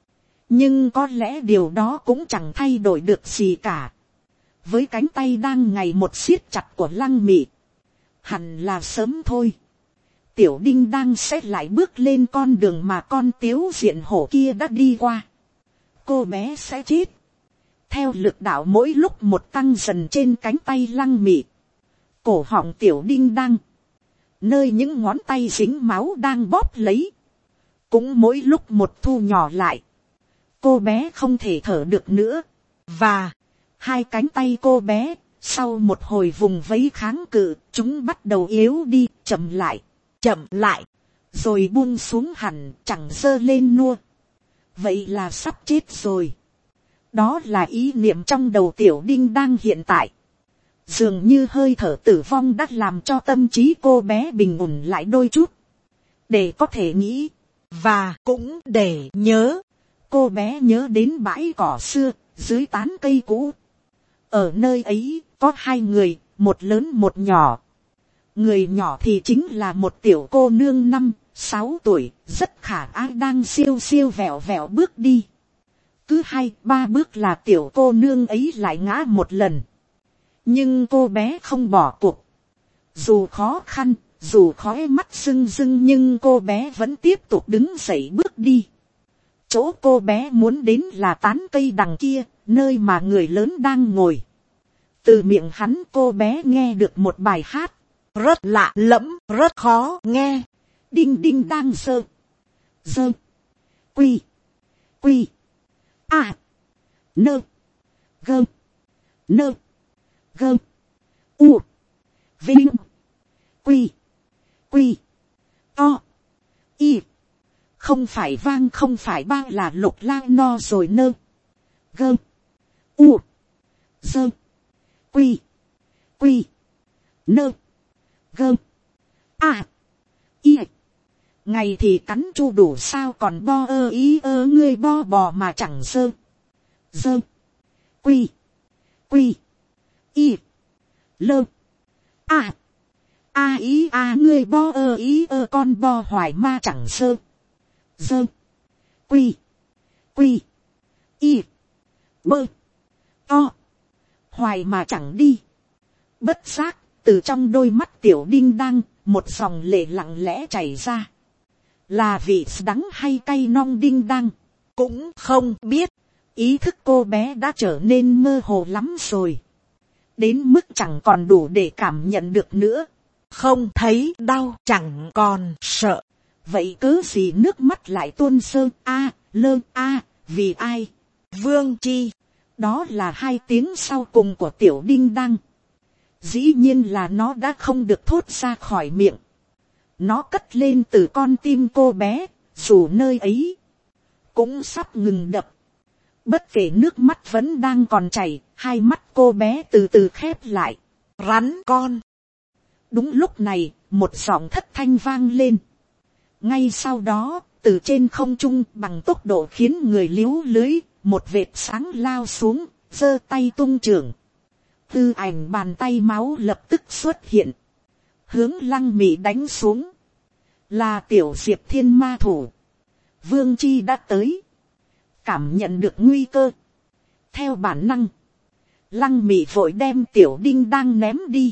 A: Nhưng có lẽ điều đó cũng chẳng thay đổi được gì cả. Với cánh tay đang ngày một siết chặt của Lăng Mị, hẳn là sớm thôi, Tiểu Đinh Đăng sẽ lại bước lên con đường mà con Tiếu Diện Hổ kia đã đi qua. Cô bé sẽ chết. Theo lực đạo mỗi lúc một tăng dần trên cánh tay Lăng Mị, cổ họng Tiểu Đinh Đăng, nơi những ngón tay dính máu đang bóp lấy, cũng mỗi lúc một thu nhỏ lại. Cô bé không thể thở được nữa. Và hai cánh tay cô bé, sau một hồi vùng vẫy kháng cự, chúng bắt đầu yếu đi, chậm lại, chậm lại, rồi buông xuống hẳn, chẳng giơ lên nua. Vậy là sắp chết rồi. Đó là ý niệm trong đầu Tiểu Đinh Đăng hiện tại. Dường như hơi thở tử vong đã làm cho tâm trí cô bé bình ổn lại đôi chút, để có thể nghĩ,
B: và cũng để nhớ.
A: Cô bé nhớ đến bãi cỏ xưa, dưới tán cây cũ. Ở nơi ấy, có hai người, một lớn một nhỏ. Người nhỏ thì chính là một tiểu cô nương năm, sáu tuổi, rất khả ái đang siêu siêu vẹo vẹo bước đi. Cứ hai, ba bước là tiểu cô nương ấy lại ngã một lần. Nhưng cô bé không bỏ cuộc. Dù khó khăn, dù khói mắt rưng rưng nhưng cô bé vẫn tiếp tục đứng dậy bước đi. Chỗ cô bé muốn đến là tán cây đằng kia, nơi mà người lớn đang ngồi. Từ miệng hắn cô bé nghe được một bài hát,
B: rất lạ lẫm, rất khó nghe.
A: Đinh đinh đang dơ, dơ, quy, quy, a, nơ, gơ, nơ, gơ, u, vinh, quy, quy, to, y. Không phải vang không phải ba là lục lang no rồi nơ, gơ, u, dơ, quy, quy, nơ, gơ, a, y. Ngày thì cắn chu đủ sao còn bo ơ ý ơ ngươi bo bò mà chẳng dơ, dơ, quy, quy, y, lơ, a, a ý a ngươi bo ơ ý ơ con bo hoài ma chẳng dơ, dơ, quy, quy, y, bơ, to, hoài mà chẳng đi. Bất giác, từ trong đôi mắt Tiểu Đinh Đăng, một dòng lệ lặng lẽ chảy ra. Là vị đắng hay cay non Đinh Đăng, cũng không biết. Ý thức cô bé đã trở nên mơ hồ lắm rồi. Đến mức chẳng còn đủ để cảm nhận được nữa.
B: Không thấy đau, chẳng còn sợ.
A: Vậy cớ gì nước mắt lại tuôn sơ a, lơ a, vì ai?
B: Vương Chi.
A: Đó là hai tiếng sau cùng của Tiểu Đinh Đăng. Dĩ nhiên là nó đã không được thốt ra khỏi miệng. Nó cất lên từ con tim cô bé, dù nơi ấy cũng sắp ngừng đập. Bất kể nước mắt vẫn đang còn chảy, hai mắt cô bé từ từ khép lại.
B: Rắn con.
A: Đúng lúc này, một giọng thất thanh vang lên. Ngay sau đó, từ trên không trung bằng tốc độ khiến người líu lưới, một vệt sáng lao xuống, giơ tay tung chưởng. Tư ảnh bàn tay máu lập tức xuất hiện, hướng Lăng Mị đánh xuống. Là Tiểu Diệp Thiên ma thủ. Vương Chi đã tới, cảm nhận được nguy cơ. Theo bản năng, Lăng Mị vội đem Tiểu Đinh Đăng ném đi,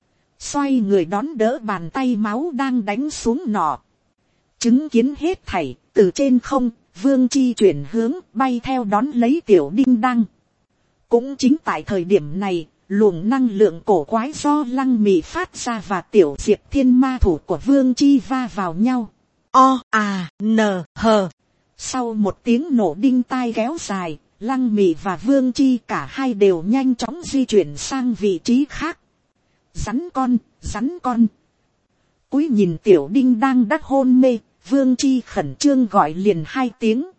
A: xoay người đón đỡ bàn tay máu đang đánh xuống nọ. Chứng kiến hết thảy, từ trên không, Vương Chi chuyển hướng bay theo đón lấy Tiểu Đinh Đăng. Cũng chính tại thời điểm này, luồng năng lượng cổ quái do Lăng Mị phát ra và Tiểu Diệp Thiên ma thủ của Vương Chi va vào nhau.
B: O, A, N, H.
A: Sau một tiếng nổ đinh tai kéo dài, Lăng Mị và Vương Chi cả hai đều nhanh chóng di chuyển sang vị trí khác. Rắn con, rắn con. Cúi nhìn Tiểu Đinh đang đắc hôn mê, Vương Chi khẩn trương gọi liền hai tiếng.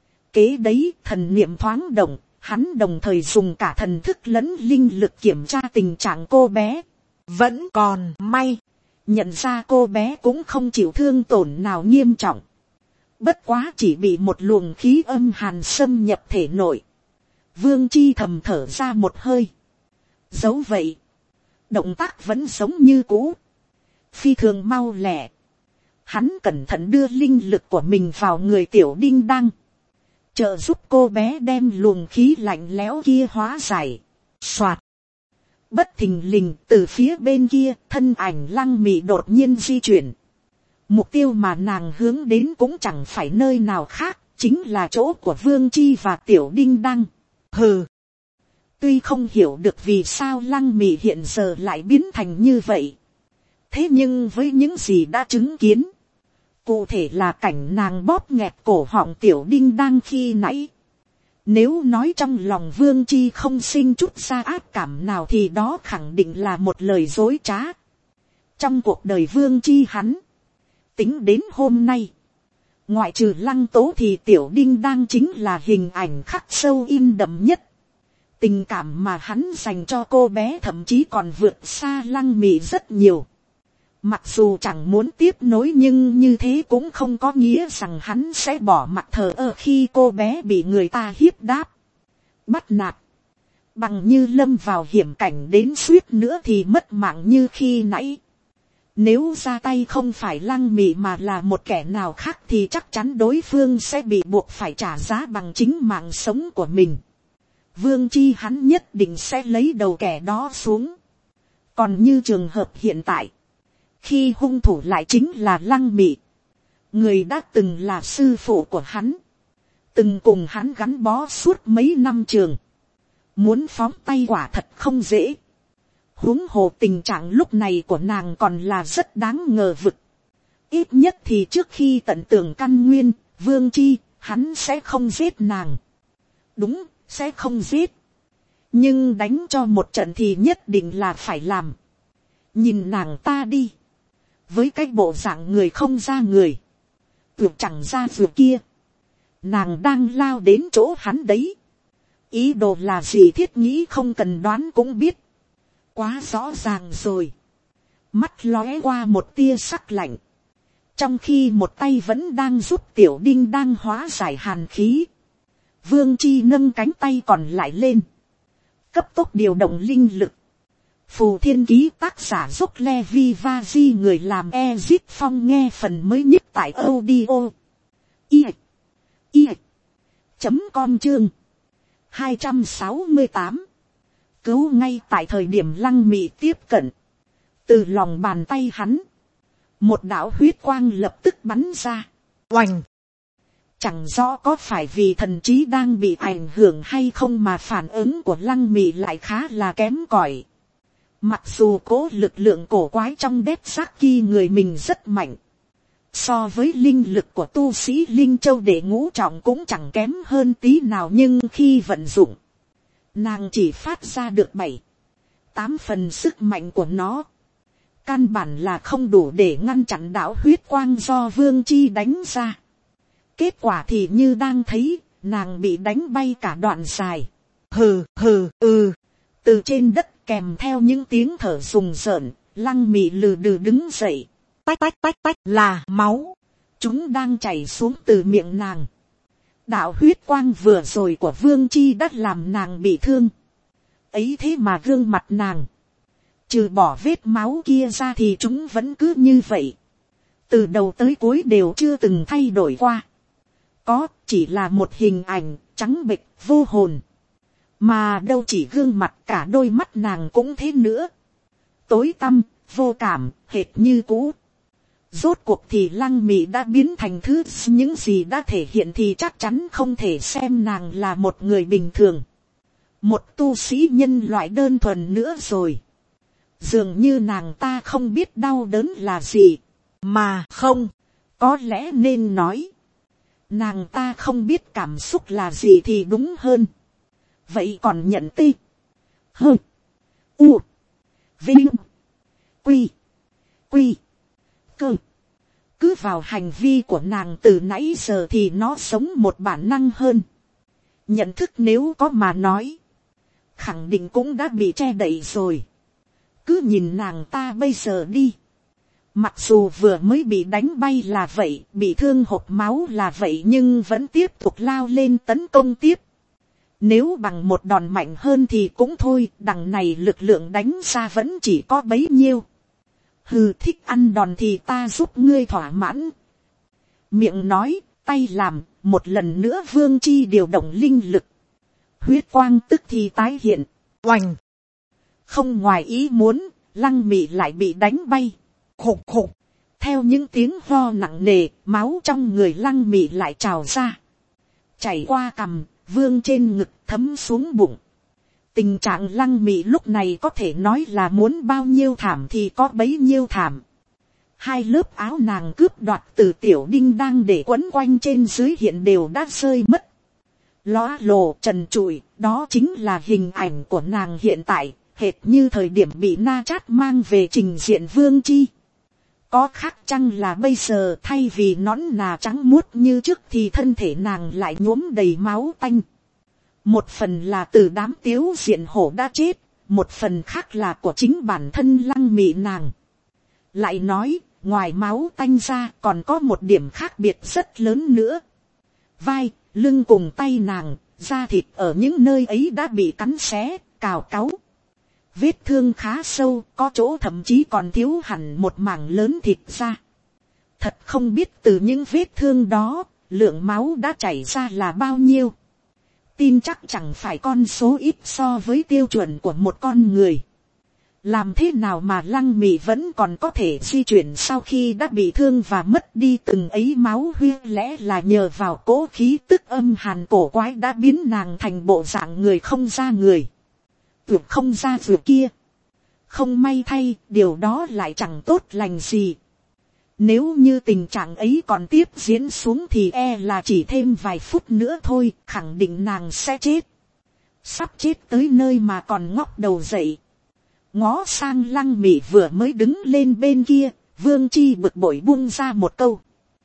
A: Kế đấy thần niệm thoáng động, hắn đồng thời dùng cả thần thức lẫn linh lực kiểm tra tình trạng cô bé.
B: Vẫn còn may.
A: Nhận ra cô bé cũng không chịu thương tổn nào nghiêm trọng. Bất quá chỉ bị một luồng khí âm hàn xâm nhập thể nội. Vương Chi thầm thở ra một hơi. Dẫu vậy, động tác vẫn giống như cũ. Phi thường mau lẹ. Hắn cẩn thận đưa linh lực của mình vào người Tiểu Đinh Đăng. Trợ giúp cô bé đem luồng khí lạnh lẽo kia hóa giải. Soạt. Bất thình lình từ phía bên kia, thân ảnh Lăng Mị đột nhiên di chuyển. Mục tiêu mà nàng hướng đến cũng chẳng phải nơi nào khác, chính là chỗ của Vương Chi và Tiểu Đinh Đăng. Hừ. Tuy không hiểu được vì sao Lăng Mị hiện giờ lại biến thành như vậy. Thế nhưng với những gì đã chứng kiến, cụ thể là cảnh nàng bóp nghẹt cổ họng Tiểu Đinh Đăng khi nãy. Nếu nói trong lòng Vương Chi không sinh chút ra ác cảm nào thì đó khẳng định là một lời dối trá. Trong cuộc đời Vương Chi hắn, tính đến hôm nay, ngoại trừ Lăng Tố thì Tiểu Đinh Đăng chính là hình ảnh khắc sâu in đậm nhất. Tình cảm mà hắn dành cho cô bé thậm chí còn vượt xa Lăng Mị rất nhiều. Mặc dù chẳng muốn tiếp nối nhưng như thế cũng không có nghĩa rằng hắn sẽ bỏ mặt thờ ơ khi cô bé bị người ta hiếp đáp, bắt nạt. Bằng như lâm vào hiểm cảnh đến suýt nữa thì mất mạng như khi nãy. Nếu ra tay không phải Lăng Mị mà là một kẻ nào khác thì chắc chắn đối phương sẽ bị buộc phải trả giá bằng chính mạng sống của mình. Vương Chi hắn nhất định sẽ lấy đầu kẻ đó xuống. Còn như trường hợp hiện tại, khi hung thủ lại chính là Lăng Mị, người đã từng là sư phụ của hắn, từng cùng hắn gắn bó suốt mấy năm trường, muốn phóng tay quả thật không dễ. Huống hồ tình trạng lúc này của nàng còn là rất đáng ngờ vực. Ít nhất thì trước khi tận tường căn nguyên, Vương Chi, hắn sẽ không giết nàng. Đúng, sẽ không giết. Nhưng đánh cho một trận thì nhất định là phải làm. Nhìn nàng ta đi. Với cái bộ dạng người không ra người, vượt chẳng ra vượt kia, nàng đang lao đến chỗ hắn đấy. Ý đồ là gì Thiết Nghĩ không cần đoán cũng biết. Quá rõ ràng rồi. Mắt lóe qua một tia sắc lạnh. Trong khi một tay vẫn đang giúp Tiểu Đinh đang hóa giải hàn khí, Vương Chi nâng cánh tay còn lại lên, cấp tốc điều động linh lực. Phù Thiên Ký tác giả Dốc Levi Vaji người làm Ezip Phong nghe phần mới nhất tại audio i i chấm com chương hai trăm sáu mươi tám. Cứu ngay tại thời điểm Lăng Mị tiếp cận, từ lòng bàn tay hắn, một đạo huyết quang lập tức bắn ra. Oành! Chẳng rõ có phải vì thần trí đang bị ảnh hưởng hay không mà phản ứng của Lăng Mị lại khá là kém cỏi. Mặc dù cố lực lượng cổ quái trong đét xác kia người mình rất mạnh, so với linh lực của tu sĩ Linh Châu đệ ngũ trọng cũng chẳng kém hơn tí nào, nhưng khi vận dụng, nàng chỉ phát ra được bảy, tám phần sức mạnh của nó. Căn bản là không đủ để ngăn chặn đạo huyết quang do Vương Chi đánh ra. Kết quả thì như đang thấy, nàng bị đánh bay cả đoạn dài. Hừ hừ ừ. Từ trên đất kèm theo những tiếng thở rùng rợn, Lăng Mị lừ đừ đứng dậy. Tách tách tách tách là máu. Chúng đang chảy xuống từ miệng nàng. Đạo huyết quang vừa rồi của Vương Chi đã làm nàng bị thương. Ấy thế mà gương mặt nàng, trừ bỏ vết máu kia ra thì chúng vẫn cứ như vậy. Từ đầu tới cuối đều chưa từng thay đổi qua. Có chỉ là một hình ảnh trắng bệch vô hồn. Mà đâu chỉ gương mặt, cả đôi mắt nàng cũng thế nữa. Tối tăm, vô cảm, hệt như cũ. Rốt cuộc thì Lăng Mị đã biến thành thứ những gì đã thể hiện thì chắc chắn không thể xem nàng là một người bình thường. Một tu sĩ nhân loại đơn thuần nữa rồi. Dường như nàng ta không biết đau đớn là gì. Mà không, có lẽ nên nói, Nàng ta không biết cảm xúc là gì thì đúng hơn. Vậy còn nhận ti. Hơ. U. Vinh. Quy. Quy. Cơ. Cứ vào hành vi của nàng từ nãy giờ thì nó sống một bản năng hơn. Nhận thức nếu có mà nói, khẳng định cũng đã bị che đậy rồi. Cứ nhìn nàng ta bây giờ đi. Mặc dù vừa mới bị đánh bay là vậy, bị thương hộc máu là vậy, nhưng vẫn tiếp tục lao lên tấn công tiếp. Nếu bằng một đòn mạnh hơn thì cũng thôi, đằng này lực lượng đánh ra vẫn chỉ có bấy nhiêu. Hừ, thích ăn đòn thì ta giúp ngươi thỏa mãn. Miệng nói, tay làm, một lần nữa Vương Chi điều động linh lực. Huyết quang tức thì tái hiện. Oành! Không ngoài ý muốn, Lăng Mị lại bị đánh bay. Khục khục! Theo những tiếng ho nặng nề, máu trong người Lăng Mị lại trào ra. Chảy qua cằm, vương trên ngực, thấm xuống bụng. Tình trạng Lăng Mị lúc này có thể nói là muốn bao nhiêu thảm thì có bấy nhiêu thảm. Hai lớp áo nàng cướp đoạt từ Tiểu Đinh đang để quấn quanh trên dưới hiện đều đã rơi mất. Lóa lồ trần trụi, đó chính là hình ảnh của nàng hiện tại, hệt như thời điểm bị Na Chát mang về trình diện Vương Chi. Có khác chăng là bây giờ thay vì nón nà trắng muốt như trước thì thân thể nàng lại nhuốm đầy máu tanh. Một phần là từ đám Tiếu Diện Hổ đã chết, một phần khác là của chính bản thân Lăng Mị nàng. Lại nói, ngoài máu tanh ra còn có một điểm khác biệt rất lớn nữa. Vai, lưng cùng tay nàng, da thịt ở những nơi ấy đã bị cắn xé, cào cáu. Vết thương khá sâu, có chỗ thậm chí còn thiếu hẳn một mảng lớn thịt ra. Thật không biết từ những vết thương đó, lượng máu đã chảy ra là bao nhiêu. Tin chắc chẳng phải con số ít so với tiêu chuẩn của một con người. Làm thế nào mà Lăng Mị vẫn còn có thể di chuyển sau khi đã bị thương và mất đi từng ấy máu huyết, lẽ là nhờ vào cỗ khí tức âm hàn cổ quái đã biến nàng thành bộ dạng người không ra người. Vượt không ra vượt kia. Không may thay, điều đó lại chẳng tốt lành gì. Nếu như tình trạng ấy còn tiếp diễn xuống thì e là chỉ thêm vài phút nữa thôi, khẳng định nàng sẽ chết. Sắp chết tới nơi mà còn ngóc đầu dậy. Ngó sang Lăng Mị vừa mới đứng lên bên kia, Vương Chi bực bội buông ra một câu.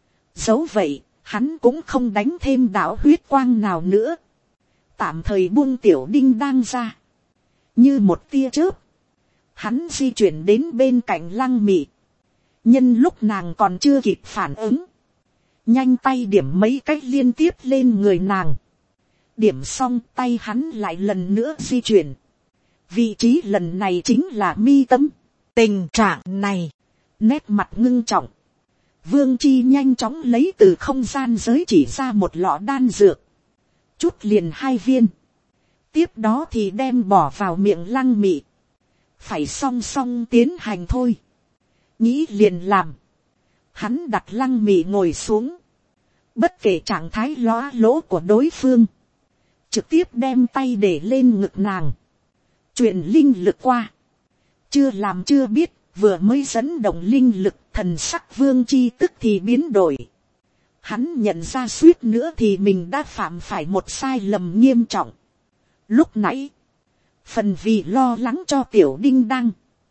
A: Dẫu vậy, hắn cũng không đánh thêm đạo huyết quang nào nữa. Tạm thời buông Tiểu Đinh đang ra. Như một tia chớp, hắn di chuyển đến bên cạnh Lăng Mị. Nhân lúc nàng còn chưa kịp phản ứng, nhanh tay điểm mấy cách liên tiếp lên người nàng. Điểm xong, tay hắn lại lần nữa di chuyển. Vị trí lần này chính là mi tâm. Tình trạng này, nét mặt ngưng trọng. Vương Chi nhanh chóng lấy từ không gian giới chỉ ra một lọ đan dược. Chút liền hai viên. Tiếp đó thì đem bỏ vào miệng Lăng Mị. Phải song song tiến hành thôi. Nghĩ liền làm. Hắn đặt Lăng Mị ngồi xuống. Bất kể trạng thái lóa lỗ của đối phương. Trực tiếp đem tay để lên ngực nàng. Truyền linh lực qua. Chưa làm chưa biết, vừa mới dẫn động linh lực, thần sắc Vương Chi tức thì biến đổi. Hắn nhận ra suýt nữa thì mình đã phạm phải một sai lầm nghiêm trọng. Lúc nãy, phần vì lo lắng cho Tiểu Đinh Đăng,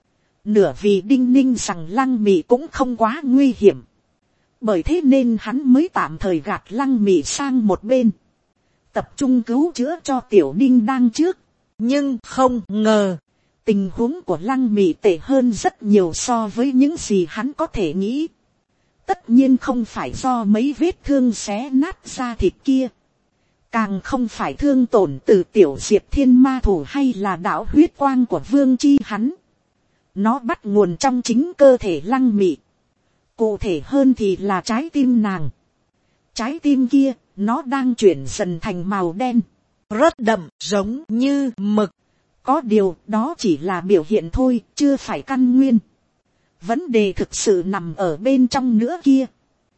A: nửa vì đinh ninh rằng Lăng Mị cũng không quá nguy hiểm. Bởi thế nên hắn mới tạm thời gạt Lăng Mị sang một bên, tập trung cứu chữa cho Tiểu Đinh Đăng trước. Nhưng không ngờ, tình huống của Lăng Mị tệ hơn rất nhiều so với những gì hắn có thể nghĩ. Tất nhiên không phải do mấy vết thương xé nát da thịt kia. Càng không phải thương tổn từ Tiểu Diệp Thiên Ma Thủ hay là đạo huyết quang của Vương Chi hắn. Nó bắt nguồn trong chính cơ thể Lăng Mị. Cụ thể hơn thì là trái tim nàng. Trái tim kia, nó đang chuyển dần thành màu đen. Rất đậm, giống như mực. Có điều, đó chỉ là biểu hiện thôi, chưa phải căn nguyên. Vấn đề thực sự nằm ở bên trong nữa kia.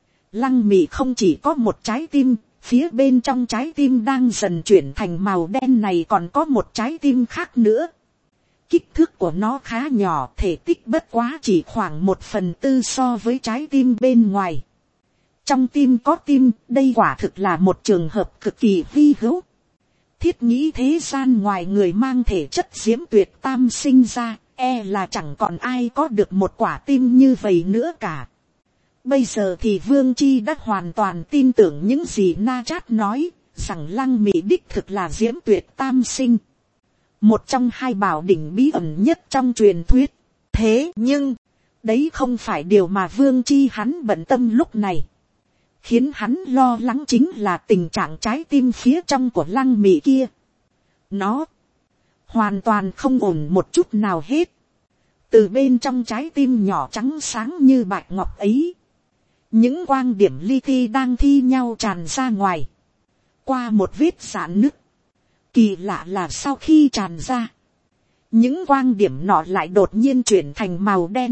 A: Lăng Mị không chỉ có một trái tim, phía bên trong trái tim đang dần chuyển thành màu đen này còn có một trái tim khác nữa. Kích thước của nó khá nhỏ, thể tích bất quá chỉ khoảng một phần tư so với trái tim bên ngoài. trong tim có tim, đây quả thực là một trường hợp cực kỳ hy hữu. Thiết nghĩ thế gian ngoài người mang thể chất diễm tuyệt tam sinh ra, e là chẳng còn ai có được một quả tim như vậy nữa cả. Bây giờ thì Vương Chi đã hoàn toàn tin tưởng những gì Na Chát nói, rằng Lăng Mị đích thực là diễm tuyệt tam sinh. Một trong hai bảo đỉnh bí ẩn nhất trong truyền thuyết. Thế nhưng, đấy không phải điều mà Vương Chi hắn bận tâm lúc này. Khiến hắn lo lắng chính là tình trạng trái tim phía trong của Lăng Mị kia. Nó hoàn toàn không ổn một chút nào hết. Từ bên trong trái tim nhỏ trắng sáng như bạch ngọc ấy, những quang điểm li ti đang thi nhau tràn ra ngoài, qua một vết rạn nứt. Kỳ lạ là sau khi tràn ra, những quang điểm nọ lại đột nhiên chuyển thành màu đen.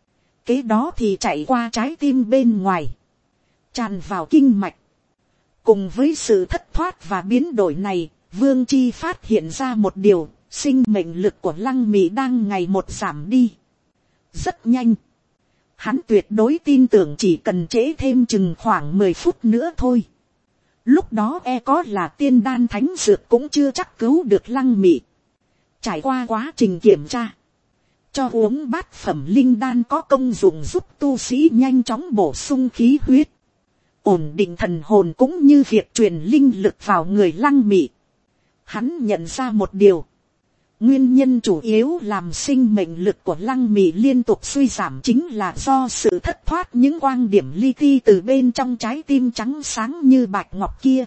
A: Kế đó thì chạy qua trái tim bên ngoài, tràn vào kinh mạch. Cùng với sự thất thoát và biến đổi này, Vương Chi phát hiện ra một điều, sinh mệnh lực của Lăng Mị đang ngày một giảm đi. Rất nhanh. Hắn tuyệt đối tin tưởng chỉ cần trễ thêm chừng khoảng mười phút nữa thôi. Lúc đó e có là tiên đan thánh dược cũng chưa chắc cứu được Lăng Mị. Trải qua quá trình kiểm tra, cho uống bát phẩm linh đan có công dụng giúp tu sĩ nhanh chóng bổ sung khí huyết, ổn định thần hồn, cũng như việc truyền linh lực vào người Lăng Mị. Hắn nhận ra một điều. Nguyên nhân chủ yếu làm sinh mệnh lực của Lăng Mị liên tục suy giảm chính là do sự thất thoát những quang điểm li ti từ bên trong trái tim trắng sáng như bạch ngọc kia.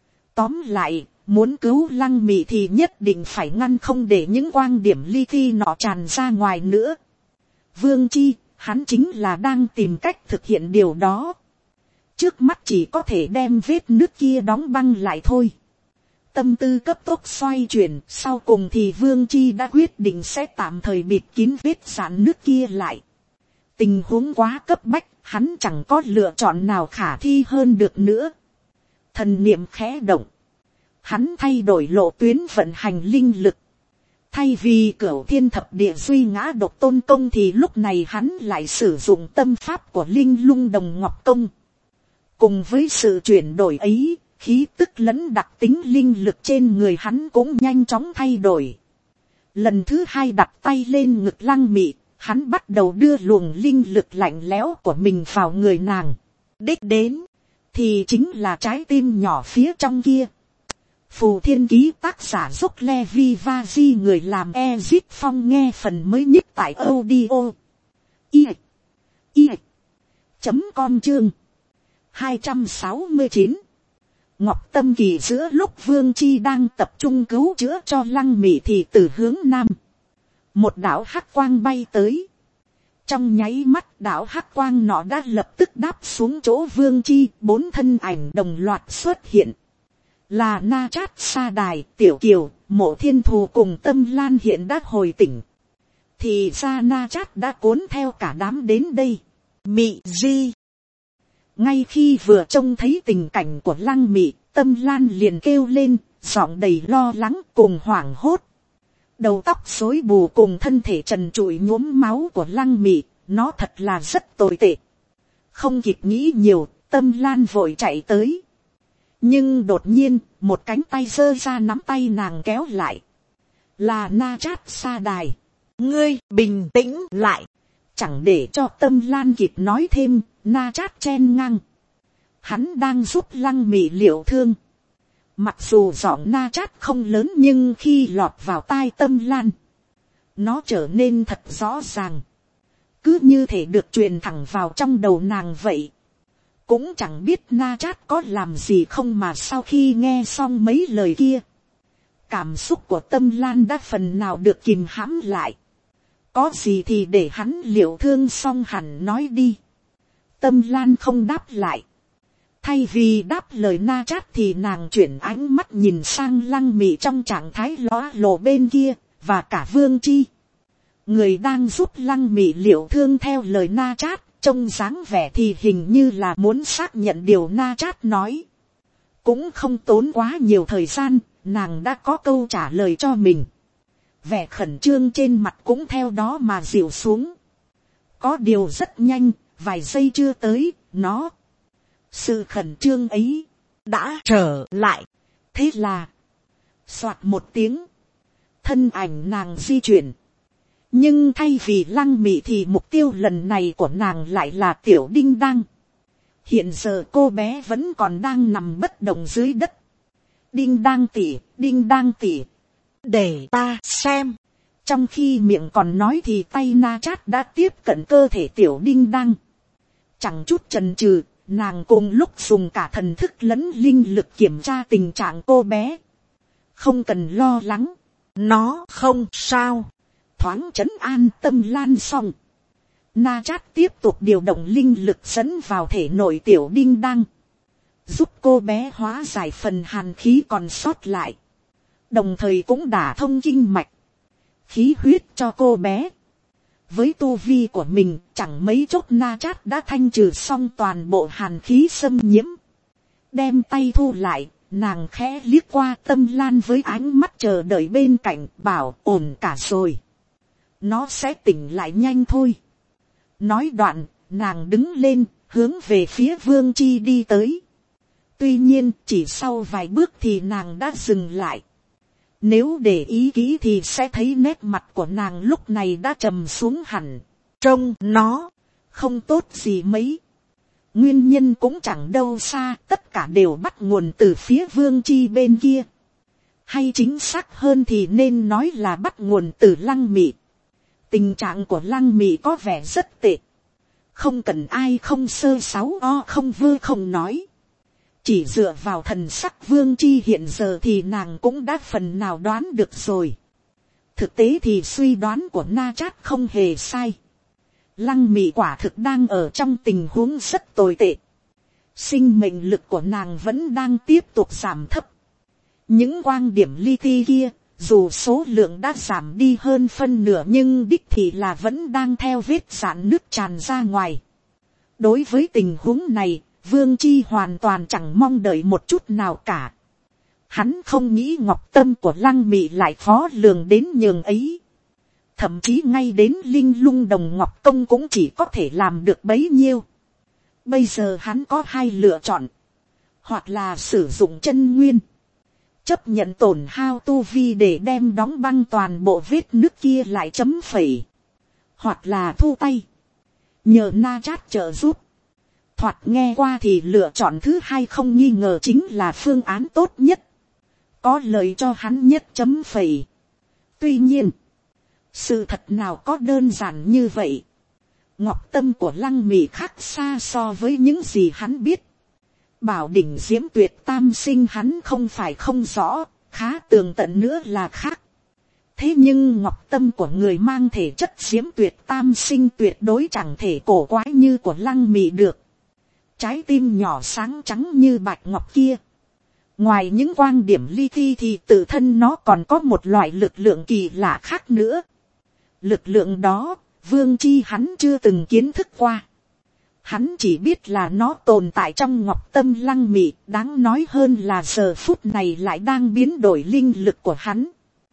A: Tóm lại, muốn cứu Lăng Mị thì nhất định phải ngăn không để những quang điểm li ti nọ tràn ra ngoài nữa. Vương Chi, hắn chính là đang tìm cách thực hiện điều đó. Trước mắt chỉ có thể đem vết nước kia đóng băng lại thôi. Tâm tư cấp tốc xoay chuyển, sau cùng thì Vương Chi đã quyết định sẽ tạm thời bịt kín vết rạn nước kia lại. Tình huống quá cấp bách, hắn chẳng có lựa chọn nào khả thi hơn được nữa. Thần niệm khẽ động, hắn thay đổi lộ tuyến vận hành linh lực. Thay vì Cửu Thiên Thập Địa Duy Ngã Độc Tôn Công thì lúc này hắn lại sử dụng tâm pháp của Linh Lung Đồng Ngọc Công. Cùng với sự chuyển đổi ấy, khí tức lẫn đặc tính linh lực trên người hắn cũng nhanh chóng thay đổi. Lần thứ hai đặt tay lên ngực Lăng Mị, hắn bắt đầu đưa luồng linh lực lạnh lẽo của mình vào người nàng. Đích đến, thì chính là trái tim nhỏ phía trong kia. Phù Thiên Ký tác giả Dốc Levi Vaji, người làm Ezip Phong, nghe phần mới nhất tại audio i i chấm com chương hai trăm sáu mươi chín. Ngọc Tâm Kỳ. Giữa lúc Vương Chi đang tập trung cứu chữa cho Lăng Mị thì từ hướng nam, một đạo hắc quang bay tới. Trong nháy mắt đạo hắc quang nọ đã lập tức đáp xuống chỗ Vương Chi, bốn thân ảnh đồng loạt xuất hiện. Là Na Chát, Sa Đài, Tiểu Kiều, Mộ Thiên Thù cùng Tâm Lan hiện đã hồi tỉnh. Thì ra Na Chát đã cuốn theo cả đám đến đây. Mị Di. Ngay khi vừa trông thấy tình cảnh của Lăng Mị, Tâm Lan liền kêu lên, giọng đầy lo lắng cùng hoảng hốt. Đầu tóc rối bù cùng thân thể trần trụi nhuốm máu của Lăng Mị, nó thật là rất tồi tệ. Không kịp nghĩ nhiều, Tâm Lan vội chạy tới. Nhưng đột nhiên, một cánh tay giơ ra nắm tay nàng kéo lại. Là Na Chát, Sa Đài. Ngươi bình tĩnh lại. Chẳng để cho Tâm Lan kịp nói thêm, Na Chát chen ngang. Hắn đang giúp Lăng Mị liệu thương. Mặc dù giọng Na Chát không lớn nhưng khi lọt vào tai Tâm Lan, nó trở nên thật rõ ràng. Cứ như thể được truyền thẳng vào trong đầu nàng vậy. Cũng chẳng biết Na Chát có làm gì không mà sau khi nghe xong mấy lời kia, cảm xúc của Tâm Lan đã phần nào được kìm hãm lại. Có gì thì để hắn liệu thương xong hẳn nói đi. Tâm Lan không đáp lại. Thay vì đáp lời Na Chát thì nàng chuyển ánh mắt nhìn sang Lăng Mị trong trạng thái lóa lộ bên kia, và cả Vương Chi, người đang giúp Lăng Mị liệu thương theo lời Na Chát. Trông dáng vẻ thì hình như là muốn xác nhận điều Na Chát nói. Cũng không tốn quá nhiều thời gian, nàng đã có câu trả lời cho mình. Vẻ khẩn trương trên mặt cũng theo đó mà dịu xuống. Có điều rất nhanh, vài giây chưa tới, nó Sự khẩn trương ấy
B: đã trở lại.
A: Thế là, soạt một tiếng, thân ảnh nàng di chuyển. Nhưng thay vì Lăng Mị thì mục tiêu lần này của nàng lại là Tiểu Đinh Đăng. Hiện giờ cô bé vẫn còn đang nằm bất động dưới đất. Đinh Đăng tỉ, Đinh Đăng tỉ,
B: để ta xem.
A: Trong khi miệng còn nói thì tay Na Chát đã tiếp cận cơ thể Tiểu Đinh Đăng. Chẳng chút chần chừ, nàng cùng lúc dùng cả thần thức lẫn linh lực kiểm tra tình trạng cô bé. Không cần lo lắng,
B: nó không sao.
A: Thoáng trấn an tâm Lan xong, Na Chát tiếp tục điều động linh lực dẫn vào thể nội Tiểu Đinh Đăng, giúp cô bé hóa giải phần hàn khí còn sót lại, đồng thời cũng đả thông kinh mạch, khí huyết cho cô bé. Với tu vi của mình, chẳng mấy chốc Na Chát đã thanh trừ xong toàn bộ hàn khí xâm nhiễm. Đem tay thu lại, nàng khẽ liếc qua Tâm Lan với ánh mắt chờ đợi bên cạnh, bảo ổn cả rồi. Nó sẽ tỉnh lại nhanh thôi. Nói đoạn, nàng đứng lên, hướng về phía Vương Chi đi tới. Tuy nhiên, chỉ sau vài bước thì nàng đã dừng lại. Nếu để ý kỹ thì sẽ thấy nét mặt của nàng lúc này đã trầm xuống hẳn.
B: Trông nó
A: không tốt gì mấy. Nguyên nhân cũng chẳng đâu xa, tất cả đều bắt nguồn từ phía Vương Chi bên kia. Hay chính xác hơn thì nên nói là bắt nguồn từ Lăng Mị. Tình trạng của Lăng Mị có vẻ rất tệ. Không cần ai không sơ sáu o không vơ không nói. Chỉ dựa vào thần sắc Vương Chi hiện giờ thì nàng cũng đã phần nào đoán được rồi. Thực tế thì suy đoán của Na Chát không hề sai. Lăng Mị quả thực đang ở trong tình huống rất tồi tệ. Sinh mệnh lực của nàng vẫn đang tiếp tục giảm thấp. Những quang điểm li ti kia, dù số lượng đã giảm đi hơn phân nửa nhưng đích thì là vẫn đang theo vết rạn nước tràn ra ngoài. Đối với tình huống này, Vương Chi hoàn toàn chẳng mong đợi một chút nào cả. Hắn không nghĩ ngọc tâm của Lăng Mị lại khó lường đến nhường ấy. Thậm chí ngay đến linh lung đồng ngọc công cũng chỉ có thể làm được bấy nhiêu. Bây giờ hắn có hai lựa chọn. Hoặc là sử dụng chân nguyên, chấp nhận tổn hao tu vi để đem đóng băng toàn bộ vết nước kia lại chấm phẩy. Hoặc là thu tay, nhờ Na Chát trợ giúp. Thoạt nghe qua thì lựa chọn thứ hai không nghi ngờ chính là phương án tốt nhất. Có lợi cho hắn nhất chấm phẩy. Tuy nhiên, sự thật nào có đơn giản như vậy. Ngọc tâm của Lăng Mị khác xa so với những gì hắn biết. Bảo đỉnh diễm tuyệt tam sinh hắn không phải không rõ, khá tường tận nữa là khác. Thế nhưng ngọc tâm của người mang thể chất diễm tuyệt tam sinh tuyệt đối chẳng thể cổ quái như của Lăng Mị được. Trái tim nhỏ sáng trắng như bạch ngọc kia, ngoài những quang điểm li ti thì tự thân nó còn có một loại lực lượng kỳ lạ khác nữa. Lực lượng đó, Vương Chi hắn chưa từng kiến thức qua. Hắn chỉ biết là nó tồn tại trong ngọc tâm Lăng Mị, đáng nói hơn là giờ phút này lại đang biến đổi linh lực của hắn.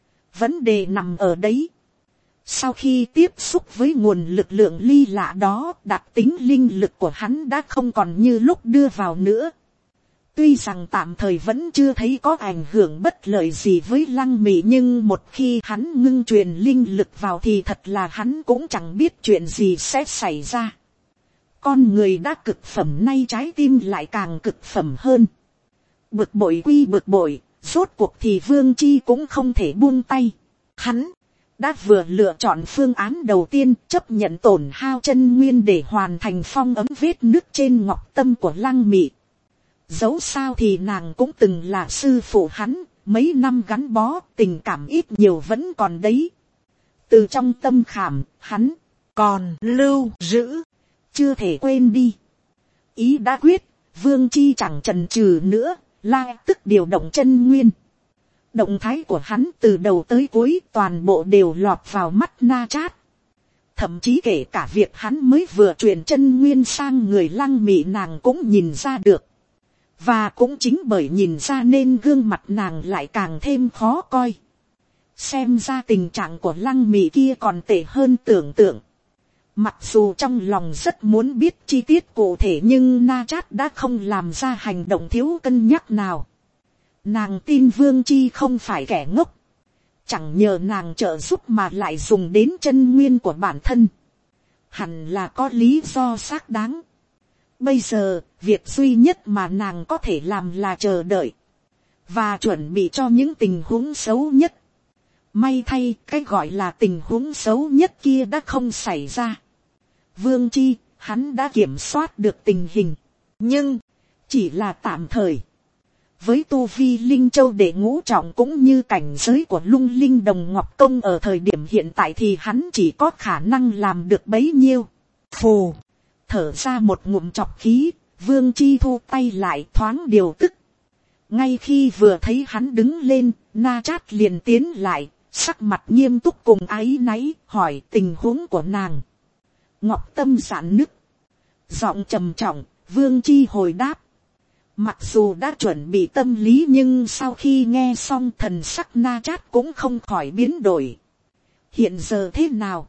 A: Vấn đề nằm ở đấy. Sau khi tiếp xúc với nguồn lực lượng ly lạ đó, đặc tính linh lực của hắn đã không còn như lúc đưa vào nữa. Tuy rằng tạm thời vẫn chưa thấy có ảnh hưởng bất lợi gì với Lăng Mị, nhưng một khi hắn ngưng truyền linh lực vào thì thật là hắn cũng chẳng biết chuyện gì sẽ xảy ra. Con người đã cực phẩm nay trái tim lại càng cực phẩm hơn. Bực bội quy bực bội, rốt cuộc thì Vương Chi cũng không thể buông tay. Hắn đã vừa lựa chọn phương án đầu tiên, chấp nhận tổn hao chân nguyên để hoàn thành phong ấm vết nứt trên ngọc tâm của Lăng Mị. Dẫu sao thì nàng cũng từng là sư phụ hắn, mấy năm gắn bó, tình cảm ít nhiều vẫn còn đấy. Từ trong tâm khảm, hắn còn lưu giữ, chưa thể quên đi. Ý đã quyết, Vương Chi chẳng chần chừ nữa, la tức điều động chân nguyên. Động thái của hắn từ đầu tới cuối toàn bộ đều lọt vào mắt Na Chát. Thậm chí kể cả việc hắn mới vừa truyền chân nguyên sang người Lăng Mị nàng cũng nhìn ra được. Và cũng chính bởi nhìn ra nên gương mặt nàng lại càng thêm khó coi. Xem ra tình trạng của Lăng Mị kia còn tệ hơn tưởng tượng. Mặc dù trong lòng rất muốn biết chi tiết cụ thể nhưng Na Chát đã không làm ra hành động thiếu cân nhắc nào. Nàng tin Vương Chi không phải kẻ ngốc. Chẳng nhờ nàng trợ giúp mà lại dùng đến chân nguyên của bản thân. Hẳn là có lý do xác đáng. Bây giờ, việc duy nhất mà nàng có thể làm là chờ đợi. Và chuẩn bị cho những tình huống xấu nhất. May thay, cái gọi là tình huống xấu nhất kia đã không xảy ra. Vương Chi, hắn đã kiểm soát được tình hình. Nhưng, chỉ là tạm thời. Với tu vi Linh Châu đệ ngũ trọng cũng như cảnh giới của Lung Linh Đồng Ngọc Công ở thời điểm hiện tại thì hắn chỉ có khả năng làm được bấy nhiêu. Phù, thở ra một ngụm chọc khí, Vương Chi thu tay lại thoáng điều tức. Ngay khi vừa thấy hắn đứng lên, Na Chát liền tiến lại, sắc mặt nghiêm túc cùng áy náy, hỏi tình huống của nàng. Ngọc tâm giãn nứt. Giọng trầm trọng, Vương Chi hồi đáp. Mặc dù đã chuẩn bị tâm lý nhưng sau khi nghe xong thần sắc Na Chát cũng không khỏi biến đổi. Hiện giờ thế nào?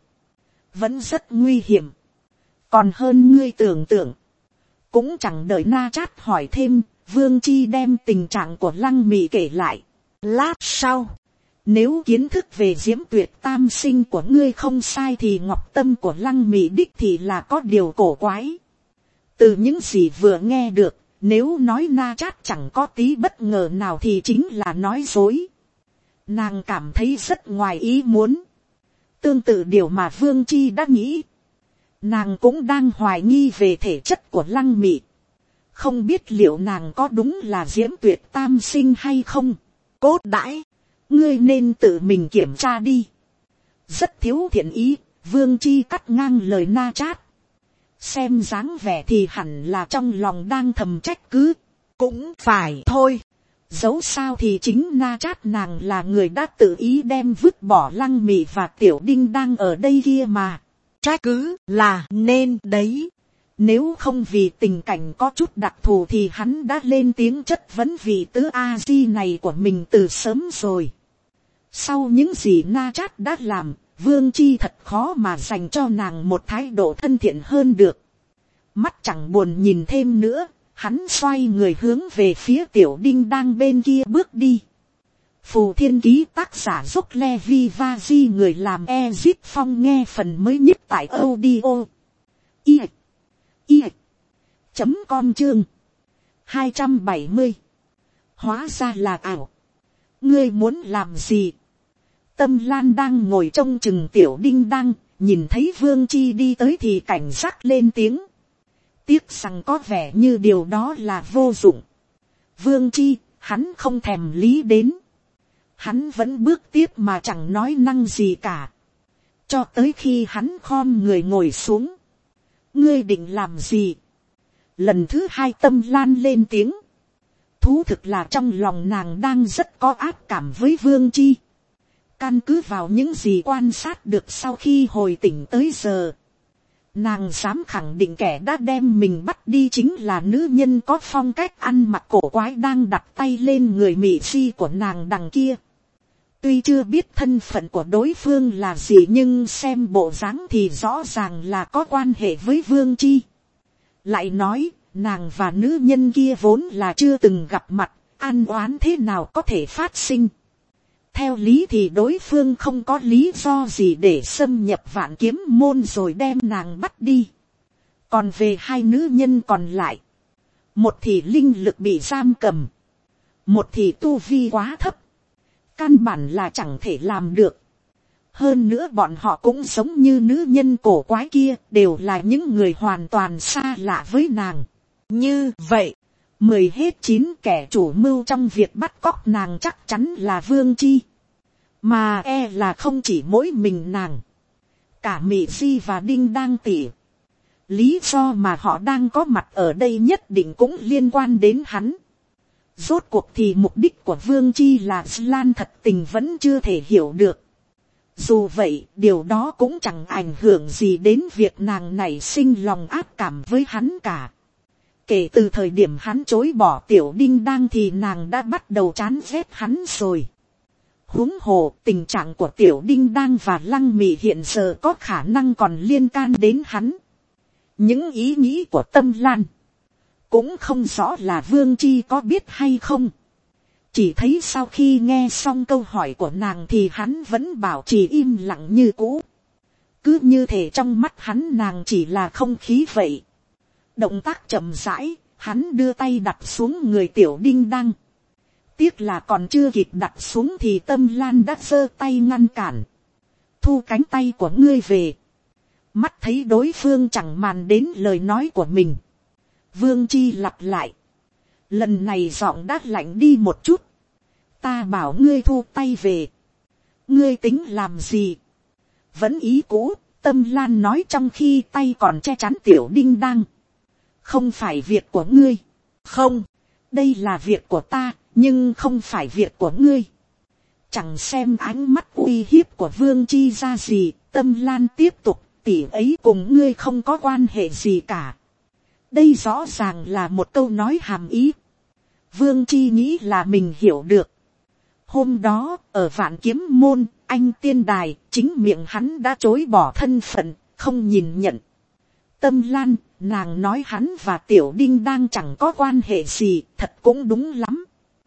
A: Vẫn rất nguy hiểm. Còn hơn ngươi tưởng tượng. Cũng chẳng đợi Na Chát hỏi thêm, Vương Chi đem tình trạng của Lăng Mị kể lại. Lát sau, nếu kiến thức về Diễm Tuyệt tam sinh của ngươi không sai thì ngọc tâm của Lăng Mị đích thì là có điều cổ quái. Từ những gì vừa nghe được, nếu nói Na Chát chẳng có tí bất ngờ nào thì chính là nói dối. Nàng cảm thấy rất ngoài ý muốn. Tương tự điều mà Vương Chi đã nghĩ. Nàng cũng đang hoài nghi về thể chất của Lăng Mị. Không biết liệu nàng có đúng là Diễm Tuyệt tam sinh hay không. Cốt đãi, ngươi nên tự mình kiểm tra đi. Rất thiếu thiện ý, Vương Chi cắt ngang lời Na Chát. Xem dáng vẻ thì hẳn là trong lòng đang thầm trách cứ. Cũng phải thôi. Dẫu sao thì chính Na Chát nàng là người đã tự ý đem vứt bỏ Lăng Mị và Tiểu Đinh đang ở đây kia mà. Trách cứ là nên đấy. Nếu không vì tình cảnh có chút đặc thù thì hắn đã lên tiếng chất vấn vị tứ A-di này của mình từ sớm rồi. Sau những gì Na Chát đã làm, Vương Chi thật khó mà dành cho nàng một thái độ thân thiện hơn được. Mắt chẳng buồn nhìn thêm nữa, hắn xoay người hướng về phía Tiểu Đinh đang bên kia bước đi. Phù Thiên Ký tác giả Dốc Levi Vaji người làm Ezip Phong nghe phần mới nhất tại audio. I. I. Chấm com chương. hai trăm bảy mươi. Hóa ra là ảo. Ngươi muốn làm gì? Tâm Lan đang ngồi trông chừng Tiểu Đinh đang, nhìn thấy Vương Chi đi tới thì cảnh giác lên tiếng. Tiếc rằng có vẻ như điều đó là vô dụng. Vương Chi, hắn không thèm lý đến. Hắn vẫn bước tiếp mà chẳng nói năng gì cả. Cho tới khi hắn khom người ngồi xuống. Ngươi định làm gì? Lần thứ hai Tâm Lan lên tiếng. Thú thực là trong lòng nàng đang rất có ác cảm với Vương Chi. Căn cứ vào những gì quan sát được sau khi hồi tỉnh tới giờ. Nàng dám khẳng định kẻ đã đem mình bắt đi chính là nữ nhân có phong cách ăn mặc cổ quái đang đặt tay lên người Mỹ Si của nàng đằng kia. Tuy chưa biết thân phận của đối phương là gì nhưng xem bộ dáng thì rõ ràng là có quan hệ với Vương Chi. Lại nói, nàng và nữ nhân kia vốn là chưa từng gặp mặt, ăn oán thế nào có thể phát sinh. Theo lý thì đối phương không có lý do gì để xâm nhập Vạn Kiếm môn rồi đem nàng bắt đi. Còn về hai nữ nhân còn lại, một thì linh lực bị giam cầm, một thì tu vi quá thấp. Căn bản là chẳng thể làm được. Hơn nữa bọn họ cũng giống như nữ nhân cổ quái kia, đều là những người hoàn toàn xa lạ với nàng. Như vậy, mười hết chín kẻ chủ mưu trong việc bắt cóc nàng chắc chắn là Vương Chi. Mà e là không chỉ mỗi mình nàng. Cả Mỹ Si và Đinh đang tỉ. Lý do mà họ đang có mặt ở đây nhất định cũng liên quan đến hắn. Rốt cuộc thì mục đích của Vương Chi là Lan thật tình vẫn chưa thể hiểu được. Dù vậy, điều đó cũng chẳng ảnh hưởng gì đến việc nàng nảy sinh lòng ác cảm với hắn cả. Kể từ thời điểm hắn chối bỏ Tiểu Đinh đang thì nàng đã bắt đầu chán ghét hắn rồi. Huống hồ tình trạng của tiểu đinh đang và lăng mị hiện giờ có khả năng còn liên can đến hắn. Những ý nghĩ của Tâm Lan cũng không rõ là Vương Chi có biết hay không. Chỉ thấy sau khi nghe xong câu hỏi của nàng thì hắn vẫn bảo trì im lặng như cũ. Cứ như thể trong mắt hắn nàng chỉ là không khí vậy. Động tác chậm rãi, hắn đưa tay đặt xuống người tiểu đinh đăng. Tiếc là còn chưa kịp đặt xuống thì Tâm Lan đã giơ tay ngăn cản. Thu cánh tay của ngươi về. Mắt thấy đối phương chẳng màng đến lời nói của mình. Vương Chi lặp lại. Lần này giọng đã lạnh đi một chút. Ta bảo ngươi thu tay về. Ngươi tính làm gì? Vẫn ý cũ, Tâm Lan nói trong khi tay còn che chắn tiểu đinh đăng. Không phải việc của ngươi. Không, đây là việc của ta, nhưng không phải việc của ngươi. Chẳng xem ánh mắt uy hiếp của Vương Chi ra gì, Tâm Lan tiếp tục, tỷ ấy cùng ngươi không có quan hệ gì cả. Đây rõ ràng là một câu nói hàm ý. Vương Chi nghĩ là mình hiểu được. Hôm đó, ở Vạn Kiếm Môn, anh tiên đài, chính miệng hắn đã chối bỏ thân phận, không nhìn nhận. Tâm Lan, nàng nói hắn và Tiểu Đinh đang chẳng có quan hệ gì, thật cũng đúng lắm.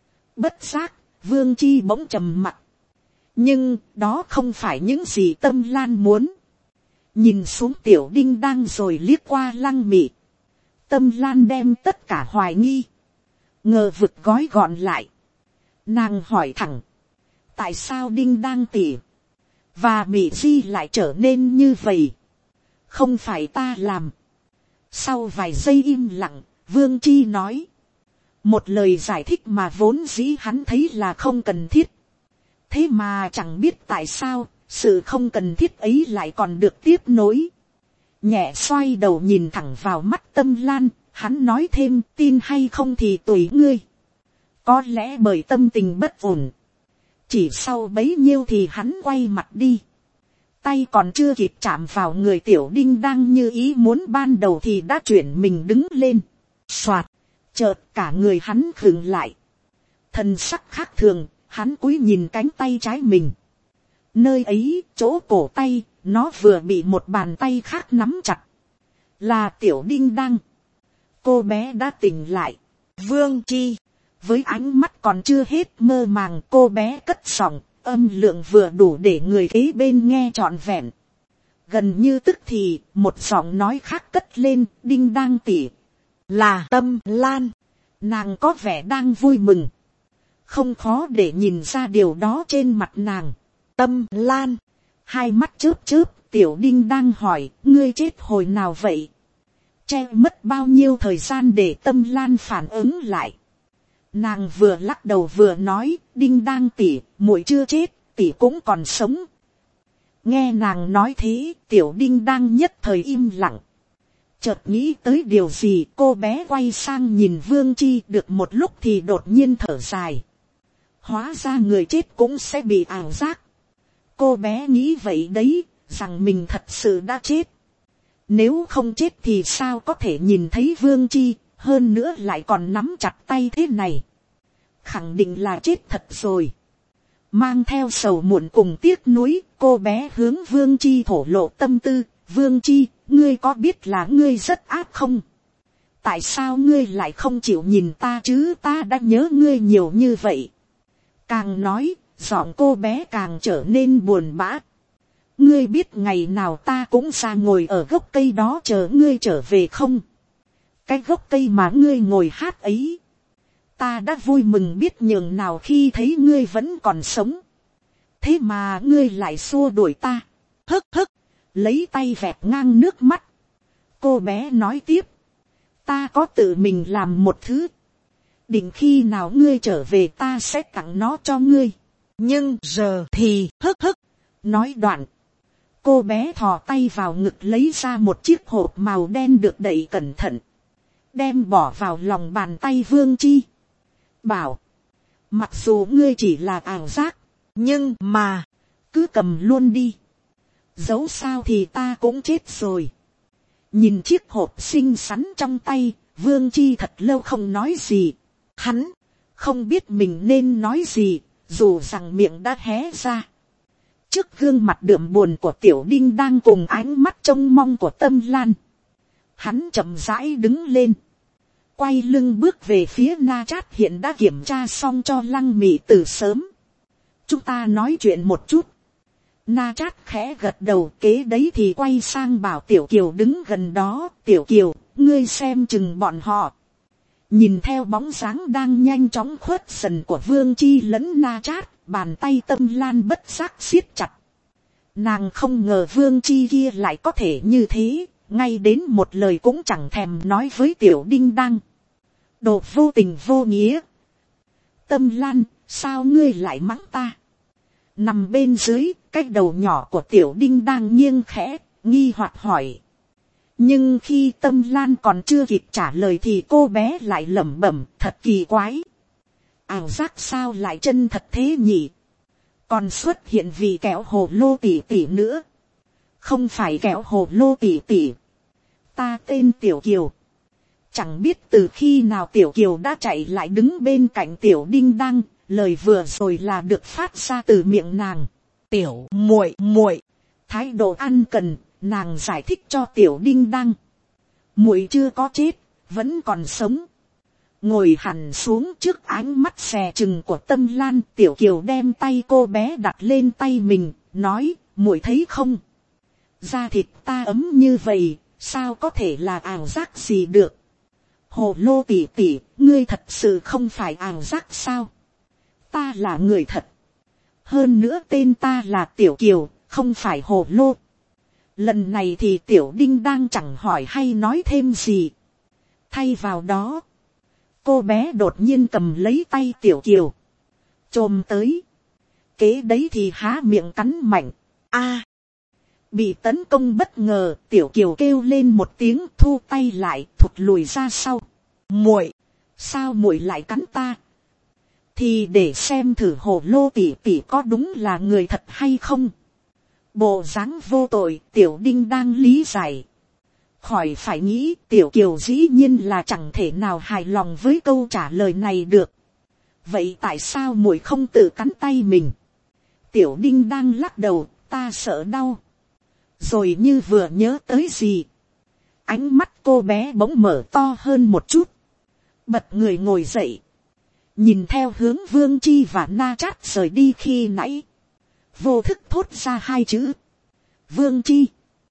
A: Bất giác, Vương Chi bỗng trầm mặt. Nhưng, đó không phải những gì Tâm Lan muốn. Nhìn xuống Tiểu Đinh đang rồi liếc qua Lăng Mị. Tâm Lan đem tất cả hoài nghi, ngờ vực gói gọn lại. Nàng hỏi thẳng, tại sao Đinh đang tỉ và Mị Di lại trở nên như vậy? Không phải ta làm. Sau vài giây im lặng, Vương Chi nói một lời giải thích mà vốn dĩ hắn thấy là không cần thiết. Thế mà chẳng biết tại sao, sự không cần thiết ấy lại còn được tiếp nối. Nhẹ xoay đầu nhìn thẳng vào mắt Tâm Lan, hắn nói thêm, tin hay không thì tùy ngươi. Có lẽ bởi tâm tình bất ổn. Chỉ sau bấy nhiêu thì hắn quay mặt đi. Tay còn chưa kịp chạm vào người Tiểu Đinh đang như ý muốn ban đầu thì đã chuyển mình đứng lên. Soạt, chợt cả người hắn khựng lại. Thần sắc khác thường, hắn cúi nhìn cánh tay trái mình. Nơi ấy, chỗ cổ tay, nó vừa bị một bàn tay khác nắm chặt. Là Tiểu Đinh đang. Cô bé đã tỉnh lại. Vương Chi. Với ánh mắt còn chưa hết mơ màng, cô bé cất giọng, âm lượng vừa đủ để người kế bên nghe trọn vẹn. Gần như tức thì, một giọng nói khác cất lên, Đinh đang tỉ. Là Tâm Lan. Nàng có vẻ đang vui mừng. Không khó để nhìn ra điều đó trên mặt nàng. Tâm Lan. Hai mắt chớp chớp, Tiểu Đinh đang hỏi, ngươi chết hồi nào vậy? Che mất bao nhiêu thời gian để Tâm Lan phản ứng lại. Nàng vừa lắc đầu vừa nói, Đinh đang tỉ, muội chưa chết, tỉ cũng còn sống. Nghe nàng nói thế, Tiểu Đinh đang nhất thời im lặng. Chợt nghĩ tới điều gì, cô bé quay sang nhìn Vương Chi, được một lúc thì đột nhiên thở dài. Hóa ra người chết cũng sẽ bị ảo giác. Cô bé nghĩ vậy đấy, rằng mình thật sự đã chết. Nếu không chết thì sao có thể nhìn thấy Vương Chi, hơn nữa lại còn nắm chặt tay thế này. Khẳng định là chết thật rồi. Mang theo sầu muộn cùng tiếc nuối, cô bé hướng Vương Chi thổ lộ tâm tư. Vương Chi, ngươi có biết là ngươi rất ác không? Tại sao ngươi lại không chịu nhìn ta chứ, ta đã nhớ ngươi nhiều như vậy. Càng nói, giọng cô bé càng trở nên buồn bã. Ngươi biết ngày nào ta cũng ra ngồi ở gốc cây đó chờ ngươi trở về không? Cái gốc cây mà ngươi ngồi hát ấy. Ta đã vui mừng biết nhường nào khi thấy ngươi vẫn còn sống. Thế mà ngươi lại xua đuổi ta. Hức hức, lấy tay vẹt ngang nước mắt. Cô bé nói tiếp. Ta có tự mình làm một thứ. Định khi nào ngươi trở về ta sẽ tặng nó cho ngươi. Nhưng giờ thì hức hức. Nói đoạn. Cô bé thò tay vào ngực lấy ra một chiếc hộp màu đen được đậy cẩn thận. Đem bỏ vào lòng bàn tay Vương Chi. Bảo. Mặc dù ngươi chỉ là ảo giác. Nhưng mà. Cứ cầm luôn đi. Dẫu sao thì ta cũng chết rồi. Nhìn chiếc hộp xinh xắn trong tay. Vương Chi thật lâu không nói gì. Hắn. Không biết mình nên nói gì. dù rằng miệng đã hé ra. Trước gương mặt đượm buồn của Tiểu Đinh đang cùng ánh mắt trông mong của Tâm Lan, hắn chậm rãi đứng lên, quay lưng bước về phía Na Chát hiện đã kiểm tra xong cho Lăng Mị từ sớm. Chúng ta nói chuyện một chút. Na Chát khẽ gật đầu, kế đấy thì quay sang bảo Tiểu Kiều đứng gần đó. Tiểu Kiều, ngươi xem chừng bọn họ. Nhìn theo bóng dáng đang nhanh chóng khuất dần của Vương Chi lẫn Na Chát, bàn tay Tâm Lan bất giác siết chặt. Nàng không ngờ Vương Chi kia lại có thể như thế, ngay đến một lời cũng chẳng thèm nói với Tiểu Đinh Đăng. Đồ vô tình vô nghĩa. Tâm Lan, sao ngươi lại mắng ta? Nằm bên dưới, cái đầu nhỏ của Tiểu Đinh đang nghiêng khẽ, nghi hoặc hỏi. Nhưng khi Tâm Lan còn chưa kịp trả lời thì cô bé lại lẩm bẩm, thật kỳ quái. Ảo giác sao lại chân thật thế nhỉ? Còn xuất hiện vì kẹo hồ lô tỷ tỷ nữa. Không phải kẹo hồ lô tỷ tỷ. Ta tên Tiểu Kiều. Chẳng biết từ khi nào Tiểu Kiều đã chạy lại đứng bên cạnh Tiểu Đinh Đăng. Lời vừa rồi là được phát ra từ miệng nàng. Tiểu muội muội. Thái độ ăn cần, nàng giải thích cho Tiểu Đinh Đăng. Muội chưa có chết, vẫn còn sống. Ngồi hẳn xuống trước ánh mắt xè chừng của Tâm Lan, Tiểu Kiều đem tay cô bé đặt lên tay mình, nói, muội thấy không? Da thịt ta ấm như vậy, sao có thể là ảo giác gì được? Hồ lô tỷ tỷ, ngươi thật sự không phải ảo giác sao? Ta là người thật. Hơn nữa tên ta là Tiểu Kiều, không phải hồ lô. Lần này thì Tiểu Đinh đang chẳng hỏi hay nói thêm gì. Thay vào đó, cô bé đột nhiên cầm lấy tay Tiểu Kiều, chồm tới. Kế đấy thì há miệng cắn mạnh. A, bị tấn công bất ngờ, Tiểu Kiều kêu lên một tiếng, thu tay lại, thụt lùi ra sau. Muội, sao muội lại cắn ta? Thì để xem thử hồ lô tỷ tỷ có đúng là người thật hay không. Bộ dáng vô tội, Tiểu Đinh đang lý giải. Khỏi phải nghĩ, Tiểu Kiều dĩ nhiên là chẳng thể nào hài lòng với câu trả lời này được. Vậy tại sao muội không tự cắn tay mình? Tiểu Đinh đang lắc đầu, ta sợ đau. Rồi như vừa nhớ tới gì, ánh mắt cô bé bỗng mở to hơn một chút, bật người ngồi dậy, nhìn theo hướng Vương Chi và Na Chát rời đi khi nãy, vô thức thốt ra hai chữ, Vương Chi.